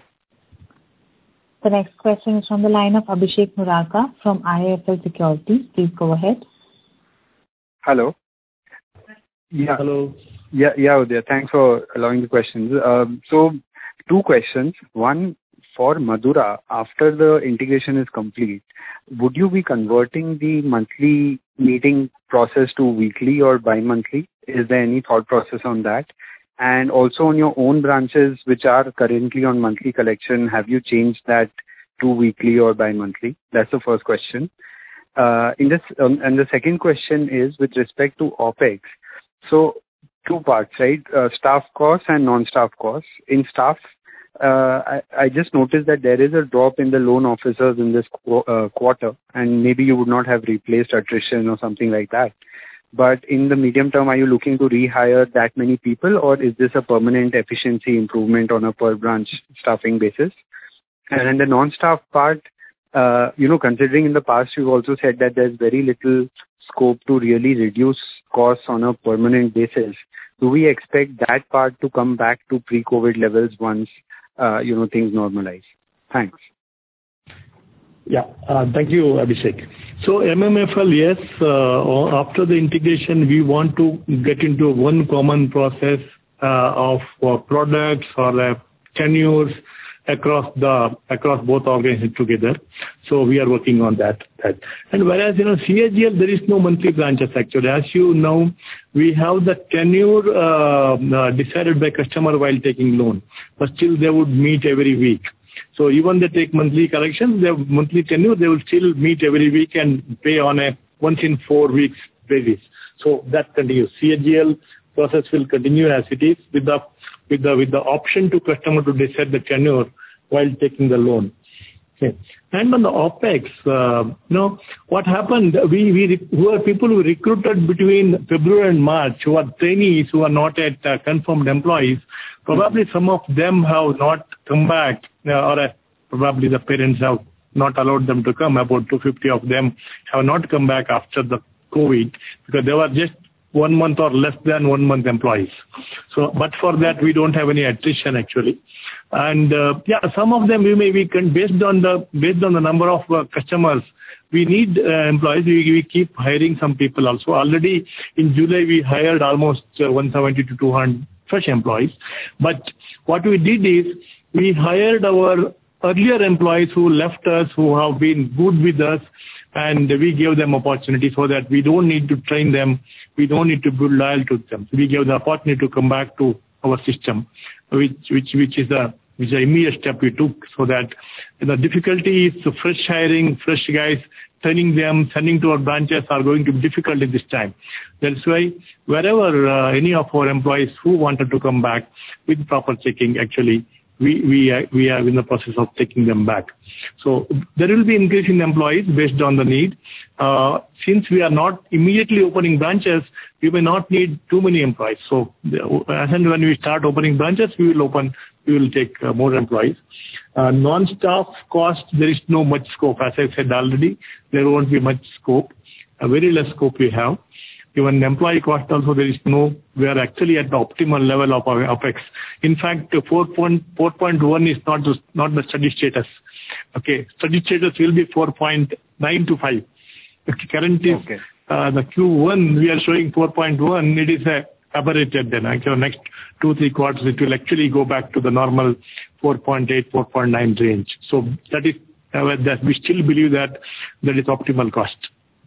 The next question is from the line of Abhishek Murarka from I I F L Securities. Please go ahead. Hello. Yeah. Hello. Yeah, yeah, Udaya. Thanks for allowing the questions. Um, so, two questions. One, for Madura, after the integration is complete, would you be converting the monthly meeting process to weekly or bi-monthly? Is there any thought process on that? And also on your own branches, which are currently on monthly collection, have you changed that to weekly or bi-monthly? That's the first question. Uh, in this, um, and the second question is with respect to OPEX. So, two parts, right? Uh, staff costs and non-staff costs. In staff, uh, I, I just noticed that there is a drop in the loan officers in this qu- uh, quarter, and maybe you would not have replaced attrition or something like that. But in the medium term, are you looking to rehire that many people, or is this a permanent efficiency improvement on a per branch staffing basis? And in the non-staff part, uh, you know, considering in the past you've also said that there's very little scope to really reduce costs on a permanent basis. Do we expect that part to come back to pre-COVID levels once, uh, you know, things normalize? Thanks. Yeah. Uh, thank you, Abhishek. So M M F L, yes, uh, after the integration, we want to get into one common process uh, of uh, products or uh, tenures across the across both organizations together. So we are working on that. that. And whereas, you know, C A G L, there is no monthly branches actually. As you know, we have the tenure uh, uh, decided by customer while taking loan, but still they would meet every week. So even they take monthly collections, they have monthly tenure, they will still meet every week and pay on a once in four weeks basis. So that continues. C A G L process will continue as it is with the with the with the option to customer to decide the tenure while taking the loan. Okay. And on the OPEX, uh, you know, what happened, we, we who are people who recruited between February and March, who are trainees, who are not yet uh, confirmed employees, probably some of them have not come back, uh, or uh, probably the parents have not allowed them to come. About two hundred fifty of them have not come back after the COVID because they were just one month or less than one month employees. So, but for that, we don't have any attrition actually. And uh, yeah, some of them we may we can based on the based on the number of uh, customers we need uh, employees. We, we keep hiring some people also. Already in July we hired almost uh, one seventy to two hundred fresh employees. But what we did is we hired our earlier employees who left us, who have been good with us, and we gave them opportunity so that we don't need to train them, we don't need to build loyal to them. We gave the opportunity to come back to our system, which which which is a which is an immediate step we took, so that the difficulty is fresh hiring, fresh guys, training them, sending to our branches are going to be difficult at this time. That's why wherever uh, any of our employees who wanted to come back with proper checking, actually, we we are, we are in the process of taking them back. So there will be increase in employees based on the need. Uh, since we are not immediately opening branches, we may not need too many employees. So as and when we start opening branches, we will open, we will take uh, more employees. Uh, non-staff cost, there is no much scope. As I said already, there won't be much scope. A very less scope we have. Even employee cost also, there is no, we are actually at the optimal level of our OPEX. In fact, four point one is not the, not the steady status. Okay, steady status will be four point nine to five. Okay, current is, okay. uh, the Q one, we are showing four point one, it is a aberrated then. Actually, next two, three quarters, it will actually go back to the normal four point eight, four point nine range. So that is, uh, that we still believe that that is optimal cost.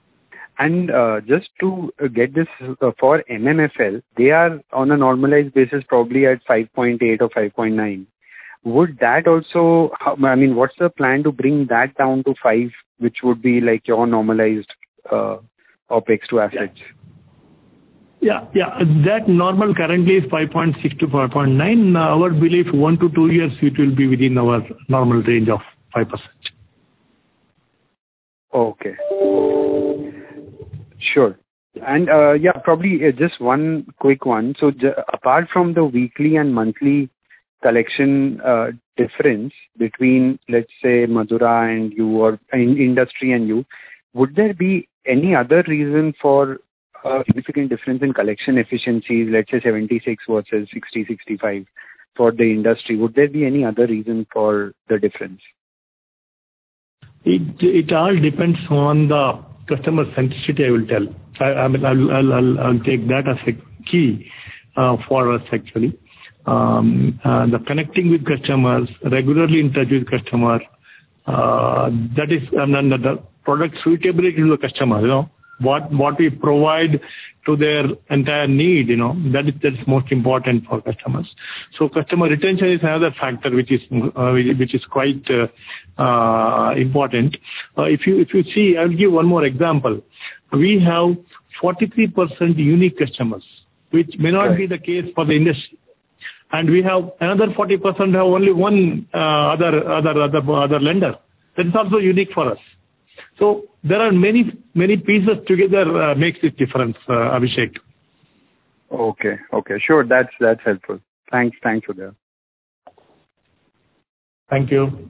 And uh, just to get this uh, for M M F L, they are on a normalized basis probably at five point eight or five point nine. would that also, I mean, what's the plan to bring that down to five, which would be like your normalized uh, OpEx to assets? Yeah, yeah. That normal currently is five point six to five point nine. Our belief, one to two years, it will be within our normal range of five percent. Okay. Sure. And uh, yeah, probably uh, just one quick one. So j- apart from the weekly and monthly collection uh, difference between, let's say, Madura and you, or in industry and you, would there be any other reason for a significant difference in collection efficiencies, let's say seventy-six versus sixty, sixty-five for the industry? Would there be any other reason for the difference? It it all depends on the customer centricity, I will tell. I, I mean, I'll, I'll, I'll, I'll take that as a key uh, for us actually. Um, uh, the connecting with customers, regularly in touch with customer, uh, that is, I mean, the product suitability to the customer, you know, what what we provide to their entire need, you know, that is that is most important for customers. So customer retention is another factor which is uh, which is quite uh, uh, important. Uh, if you if you see, I'll give one more example. We have forty-three percent unique customers, which may not right. be the case for the industry. And we have another forty percent have only one uh, other other other other lender. That is also unique for us. So there are many many pieces together uh, makes this difference, uh, Abhishek. Okay, okay, sure. That's that's helpful. Thanks, thanks for that. Thank you.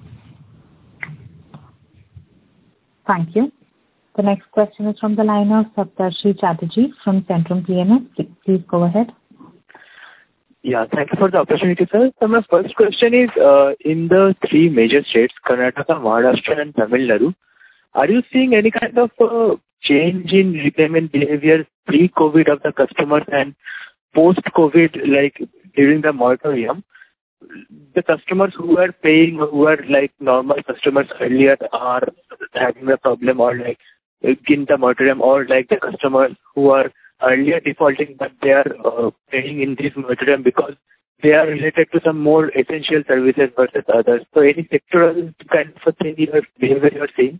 Thank you. The next question is from the line of Saptarshi Chatterjee from Centrum P M S. Please go ahead. Yeah, thank you for the opportunity, sir. So my first question is, uh, in the three major states, Karnataka, Maharashtra and Tamil Nadu, are you seeing any kind of uh, change in repayment behavior pre-COVID of the customers and post-COVID, like during the moratorium? The customers who are paying, who are like normal customers earlier, are having a problem, or like in the moratorium, or like the customers who are earlier defaulting, but they are uh, paying in this moratorium because they are related to some more essential services versus others. So any sectoral kind of a thing in your behavior you are seeing?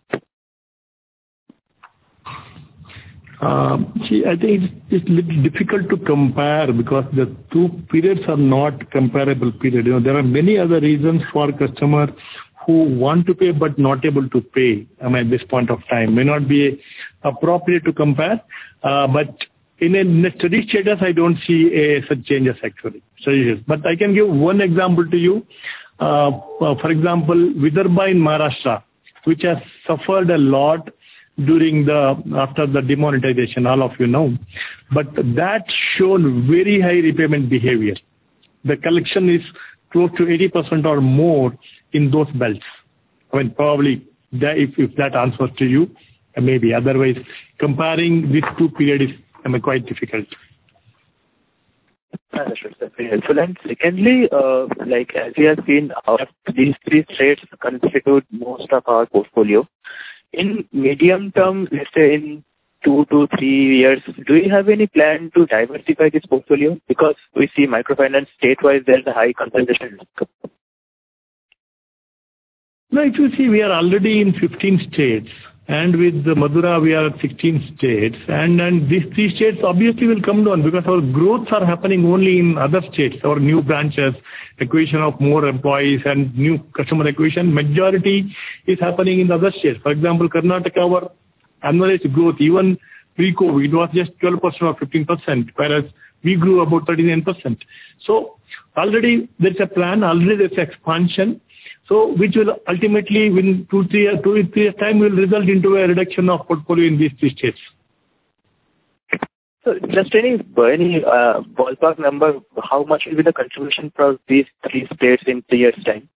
Um, see, I think it's, it's a little difficult to compare because the two periods are not comparable periods. You know, there are many other reasons for customers who want to pay but not able to pay. I mean, at this point of time may not be appropriate to compare, uh, but in a, in a steady status, I don't see a, such changes actually. So, but I can give one example to you. Uh, for example, Vidarbha in Maharashtra, which has suffered a lot during the after the demonetization, all of you know, but that shown very high repayment behavior. The collection is close to eighty percent or more in those belts. I mean, probably that, if, if that answers to you, maybe. Otherwise, comparing these two periods is I mean, quite difficult. That's very helpful. And secondly, uh, like as we have seen, our, these three states constitute most of our portfolio. In medium term, let's say in two to three years, do you have any plan to diversify this portfolio? Because we see microfinance state-wise, there's a high concentration. No, if you see, we are already in fifteen states. And with the Madura, we are at sixteen states. And, and these three states obviously will come down because our growths are happening only in other states. Our new branches, acquisition of more employees and new customer acquisition, majority is happening in the other states. For example, Karnataka, our annualized growth, even pre-COVID, was just twelve percent or fifteen percent, whereas we grew about thirty-nine percent. So already there's a plan, already there's expansion. So which will ultimately, within two, three years, two, three years time, will result into a reduction of portfolio in these three states. So just any, any uh, ballpark number, how much will be the contribution from these three states in three years' time?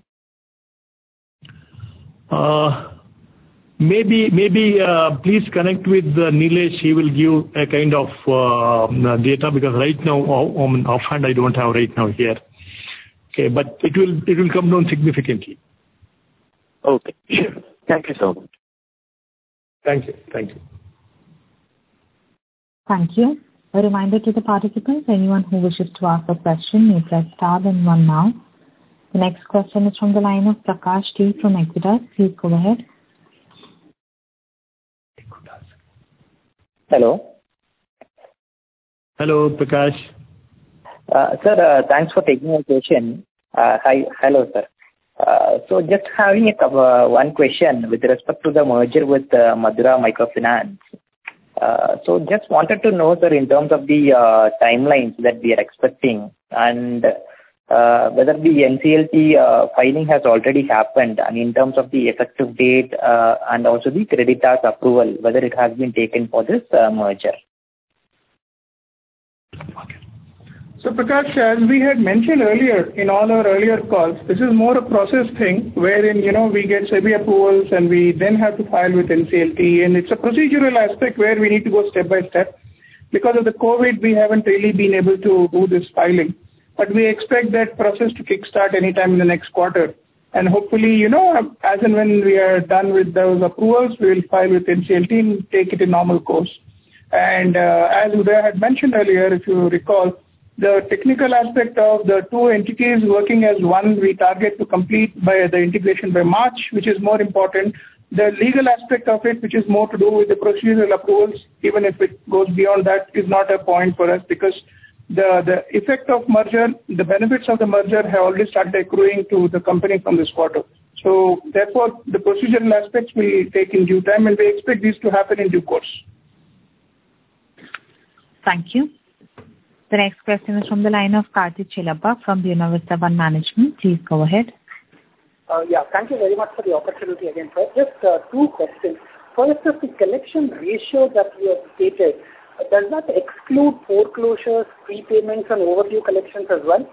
Uh, maybe, maybe uh, please connect with uh, Nilesh. He will give a kind of uh, data because right now, um, offhand, I don't have right now here. Okay, but it will it will come down significantly. Okay, sure. Thank you so much. Thank you. Thank you. Thank you. A reminder to the participants, anyone who wishes to ask a question may press star then one now. The next question is from the line of Prakash T from Equitas. Please go ahead. Hello. Hello, Prakash. Uh, sir, uh, thanks for taking my question. Uh, hi, hello, sir. Uh, so just having a uh, one question with respect to the merger with uh, Madura Microfinance. Uh, so just wanted to know, sir, in terms of the uh, timelines that we are expecting and uh, whether the N C L T uh, filing has already happened, and in terms of the effective date uh, and also the creditors approval, whether it has been taken for this uh, merger. So Prakash, as we had mentioned earlier in all our earlier calls, this is more a process thing wherein, you know, we get SEBI approvals and we then have to file with N C L T, and it's a procedural aspect where we need to go step by step. Because of the COVID, we haven't really been able to do this filing, but we expect that process to kickstart anytime in the next quarter. And hopefully, you know, as and when we are done with those approvals, we will file with N C L T and take it in normal course. And uh, as Uday had mentioned earlier, if you recall, the technical aspect of the two entities working as one, we target to complete by the integration by March, which is more important. The legal aspect of it, which is more to do with the procedural approvals, even if it goes beyond that, is not a point for us, because the, the effect of merger, the benefits of the merger have already started accruing to the company from this quarter. So therefore, the procedural aspects will take in due time, and we expect these to happen in due course. Thank you. The next question is from the line of Karthik Chellappa from Buena Vista Fund Management. Please go ahead. Uh, yeah, thank you very much for the opportunity again, sir. Just uh, two questions. First is the collection ratio that you have stated. Uh, does that exclude foreclosures, prepayments, and overdue collections as well?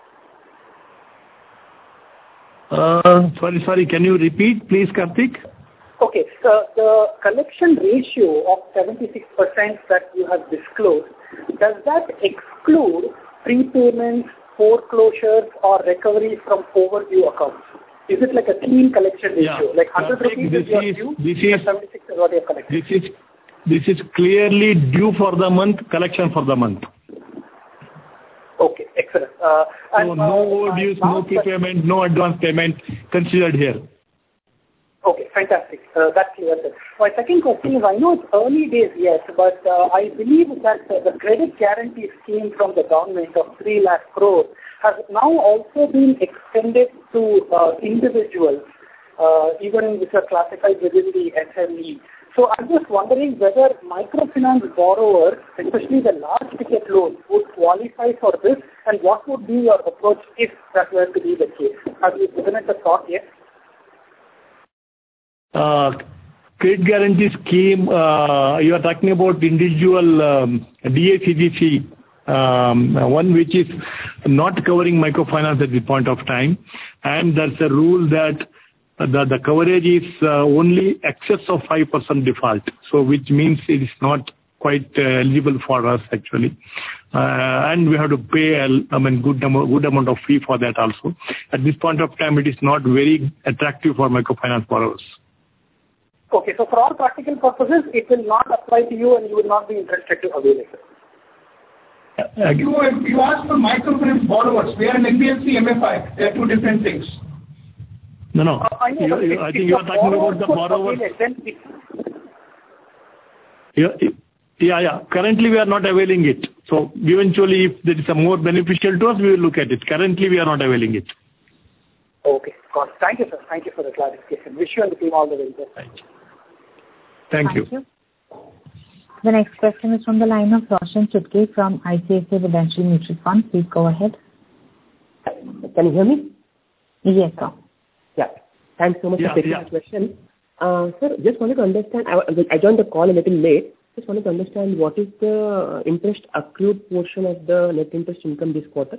Uh, sorry, sorry. Can you repeat, please, Karthik? Okay. So the collection ratio of seventy-six percent that you have disclosed, does that exclude prepayments, foreclosures, or recovery from overdue accounts? Is it like a clean collection ratio? Yeah. Like one hundred rupees is your due, this is, seventy-six is what you have collected. This is, this is clearly due for the month, collection for the month. Okay, excellent. Uh, and, so no overdues, uh, no prepayment, no advance payment considered here. Okay, fantastic. Uh, that's clear, sir. My second question is, I know it's early days yet, but uh, I believe that uh, the credit guarantee scheme from the government of three lakh crores has now also been extended to uh, individuals, uh, even which are classified within the S M E. So I'm just wondering whether microfinance borrowers, especially the large ticket loans, would qualify for this, and what would be your approach if that were to be the case? Have you given it a thought yet? Uh, credit guarantee scheme, uh, you are talking about individual um, D A C G C, um, one which is not covering microfinance at this point of time, and there's a rule that the, the coverage is uh, only excess of five percent default, so which means it is not quite uh, eligible for us actually, uh, and we have to pay a, I mean good amount, good amount of fee for that also. At this point of time, it is not very attractive for microfinance borrowers. Okay, so for all practical purposes, it will not apply to you and you will not be interested to avail it. Uh, you, you asked for microfinance borrowers. We are an N B F C M F I. They are two different things. No, no. Uh, I, know, you, you, I think you are talking about the borrowers. Yeah, yeah, yeah. Currently, we are not availing it. So eventually, if there is a more beneficial to us, we will look at it. Currently, we are not availing it. Okay, got it. Thank you, sir. Thank you for the clarification. Wish you and the team all the very best. Thank you. Thank, Thank you. you. The next question is from the line of Roshan Chutke from I C I C I Prudential Mutual Fund. Please go ahead. Can you hear me? Yes, sir. Yeah. Thanks so much yeah, for taking yeah. the question. Uh, sir, just wanted to understand, I, I joined the call a little late. Just wanted to understand what is the interest accrued portion of the net interest income this quarter?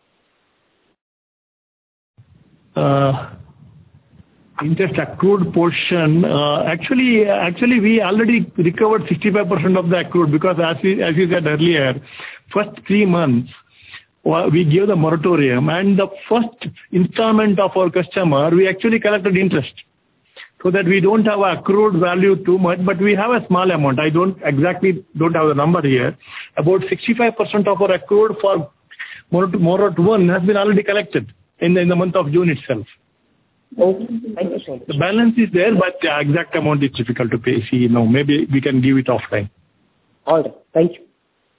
Uh, interest accrued portion, uh, actually, actually we already recovered sixty-five percent of the accrued, because as we, as you said earlier, first three months we gave the moratorium, and the first installment of our customer, we actually collected interest. So that we don't have accrued value too much, but we have a small amount. I don't exactly don't have the number here. About sixty-five percent of our accrued for moratorium has been already collected. in the, in the month of June itself. Okay. Thank you so much. The balance is there, but the exact amount is difficult to pay. See, you know, maybe we can give it offline. All right. Thank you.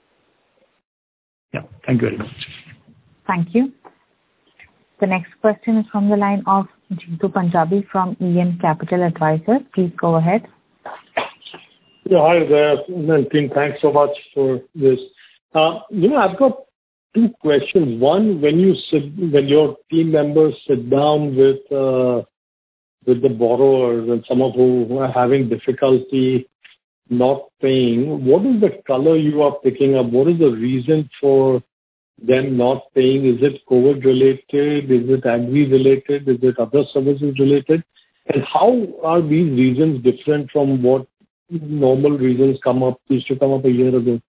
Yeah. Thank you very much. Thank you. The next question is from the line of Jeetu Punjabi from E N Capital Advisors. Please go ahead. Yeah, hi there, team. Thanks so much for this. Uh, you know, I've got two questions. One, when you sit, when your team members sit down with uh, with the borrowers and some of who are having difficulty not paying, what is the color you are picking up? What is the reason for them not paying? Is it COVID related? Is it agri related? Is it other services related? And how are these reasons different from what normal reasons come up, used to come up a year ago?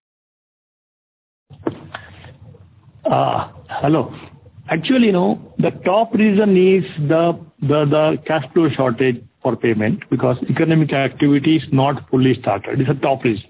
Uh, hello. Actually, you know, the top reason is the, the, the cash flow shortage for payment because economic activity is not fully started. It's a top reason.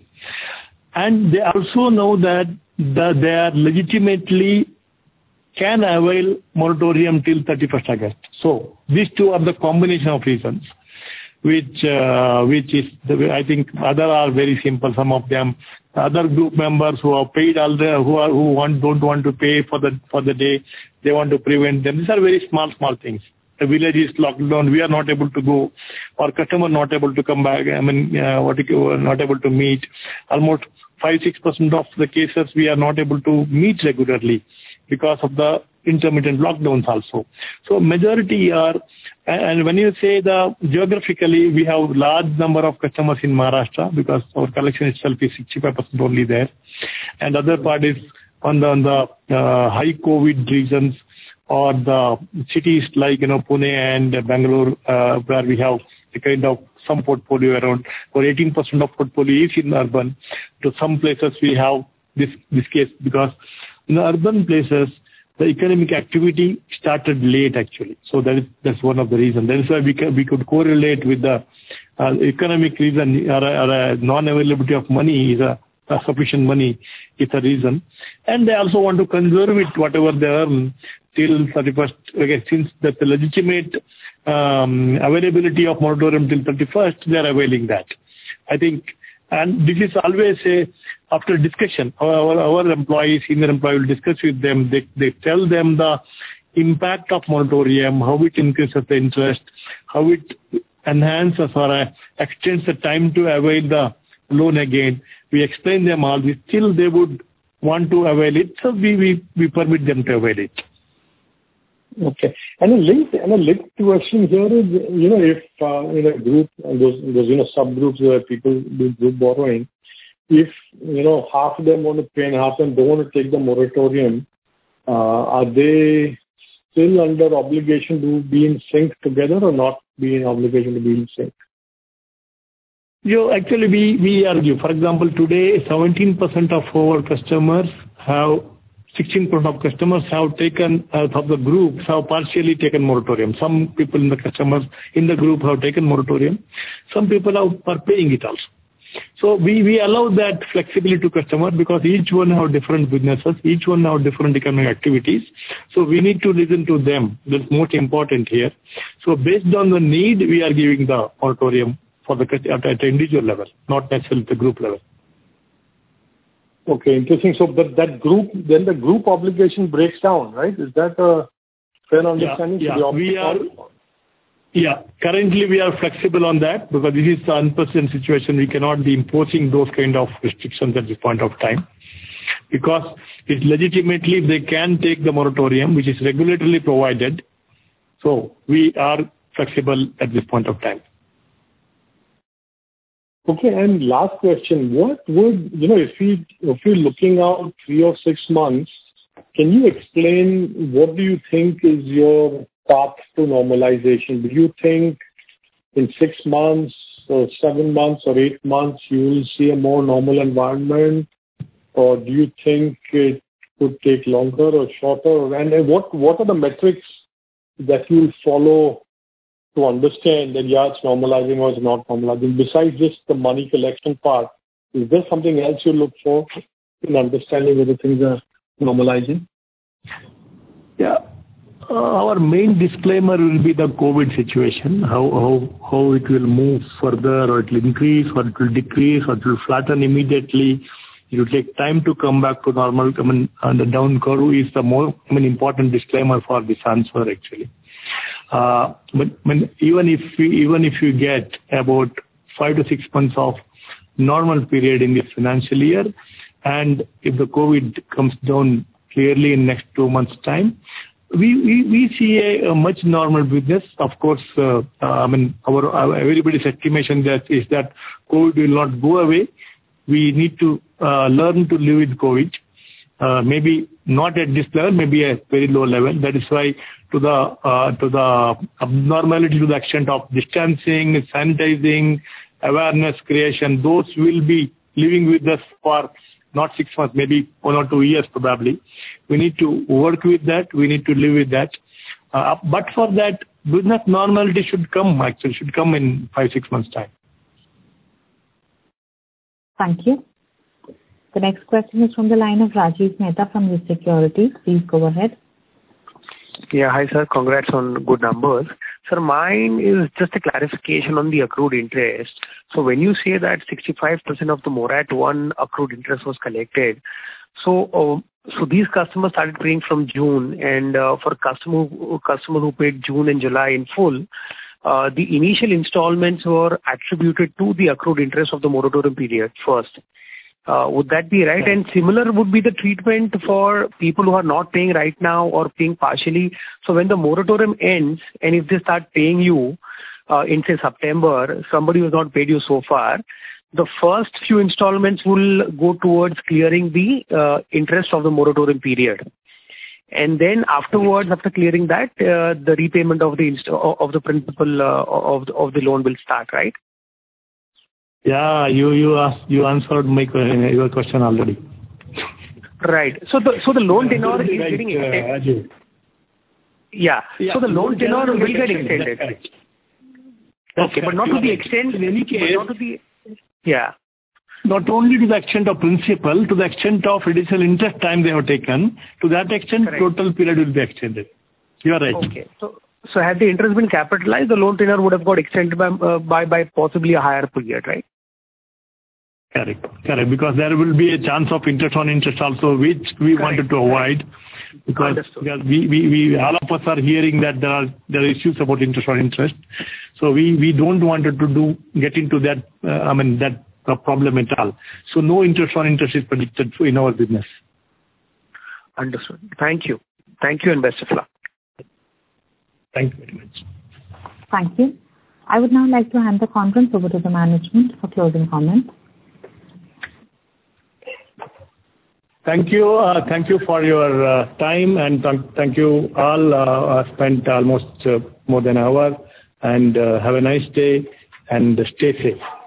And they also know that the, they are legitimately can avail moratorium till thirty-first August. So these two are the combination of reasons, which uh, which is the, I think other are very simple. Some of them, other group members who are paid all the who are who want don't want to pay for the for the day, they want to prevent them. These are very small small things. The village is locked down. We are not able to go. Our customer not able to come back. I mean, uh, what you, not able to meet. Almost five six percent of the cases we are not able to meet regularly because of the intermittent lockdowns also. So majority are, and when you say the geographically, we have large number of customers in Maharashtra because our collection itself is sixty-five percent only there. And other part is on the, on the uh, high COVID regions or the cities like, you know, Pune and Bangalore, uh, where we have a kind of some portfolio around, or eighteen percent of portfolio is in urban. To some places we have this, this case because in the urban places, the economic activity started late actually. So that is, that's one of the reasons. That is why we can, we could correlate with the uh, economic reason or, or a non-availability of money is a, a sufficient money is a reason. And they also want to conserve it, whatever they earn till thirty-first, okay, since that's the legitimate um, availability of moratorium till thirty-first, they are availing that. I think, and this is always a, after discussion, our, our employees, senior employee will discuss with them, they, they tell them the impact of moratorium, how it increases the interest, how it enhances or uh, extends the time to avail the loan again. We explain them all this, still they would want to avail it, so we, we, we permit them to avail it. Okay. And a linked, and a linked question here is, you know, if uh, in a group, those, those, you know, subgroups where people do group borrowing, if, you know, half of them want to pay and half of them don't want to take the moratorium, uh, are they still under obligation to be in sync together or not be in obligation to be in sync? You know, actually, we, we argue. For example, today, seventeen percent of our customers have, sixteen percent of customers have taken, uh, of the groups have partially taken moratorium. Some people in the customers in the group have taken moratorium. Some people are, are paying it also. So we, we allow that flexibility to customers because each one have different businesses, each one have different economic activities. So we need to listen to them. That's most important here. So based on the need, we are giving the moratorium for the at, at individual level, not necessarily the group level. Okay, interesting. So but that group, then the group obligation breaks down, right? Is that a fair understanding? Yeah, so yeah. we are. Yeah, currently we are flexible on that because this is an unprecedented situation. We cannot be imposing those kind of restrictions at this point of time because it's legitimately they can take the moratorium, which is regulatorily provided. So we are flexible at this point of time. Okay, and last question, what would, you know, if we, if we're looking out three or six months, can you explain what do you think is your path to normalization? Do you think in six months or seven months or eight months you will see a more normal environment? Or do you think it could take longer or shorter? And what, what are the metrics that you will follow to understand that, yeah, it's normalizing or it's not normalizing? Besides just the money collection part, is there something else you look for in understanding whether things are normalizing? Yeah. Uh, our main disclaimer will be the COVID situation, how, how, how it will move further, or it will increase, or it will decrease, or it will flatten immediately. It will take time to come back to normal. I mean, and the down curve is the more, I mean, important disclaimer for this answer actually. Uh, but I mean, even if we, even if you get about five to six months of normal period in this financial year, and if the COVID comes down clearly in next two months' time, we we, we see a, a much normal business. Of course, uh, uh, I mean, our, our everybody's estimation that is that COVID will not go away. We need to uh, learn to live with COVID. Uh, maybe not at this level, maybe a very low level. That is why to the uh, to the abnormality, to the extent of distancing, sanitizing, awareness creation, those will be living with us for not six months, maybe one or two years probably. We need to work with that. We need to live with that. Uh, but for that, business normality should come, actually, should come in five, six months' time. Thank you. The next question is from the line of Rajiv Mehta from Yes Securities. Please go ahead. Yeah, hi sir. Congrats on good numbers. Sir, mine is just a clarification on the accrued interest. So when you say that sixty-five percent of the Morat one accrued interest was collected, so uh, so these customers started paying from June, and uh, for customer customer who paid June and July in full, uh, the initial installments were attributed to the accrued interest of the moratorium period first. Uh, would that be right? And similar would be the treatment for people who are not paying right now or paying partially. So when the moratorium ends, and if they start paying you uh, in say September, somebody who has not paid you so far, the first few installments will go towards clearing the uh, interest of the moratorium period. And then afterwards, after clearing that, uh, the repayment of the inst- of the principal uh, of the, of the loan will start, right? Yeah, you you asked, you answered my your question already. Right. So the so the loan tenor is getting extended. Yeah. yeah. So the loan tenor will get extended. Okay, but not to the extent. In any case, not to the. Yeah. Not only to the extent of principal, to the extent of additional interest time they have taken, to that extent, Correct. Total period will be extended. You are right. Okay. So. So had the interest been capitalized, the loan tenor would have got extended by, uh, by by possibly a higher period, right? Correct. Correct. Because there will be a chance of interest on interest also, which we Correct. wanted to avoid. Because, because we, we, we, all of us are hearing that there are, there are issues about interest on interest. So we, we don't want to do, get into that, uh, I mean, that uh, problem at all. So no interest on interest is predicted in our business. Understood. Thank you. Thank you and best of luck. Thank you very much. Thank you. I would now like to hand the conference over to the management for closing comments. Thank you. Uh, thank you for your uh, time, and th- thank you all. Uh, spent almost uh, more than an hour, and uh, have a nice day and stay safe.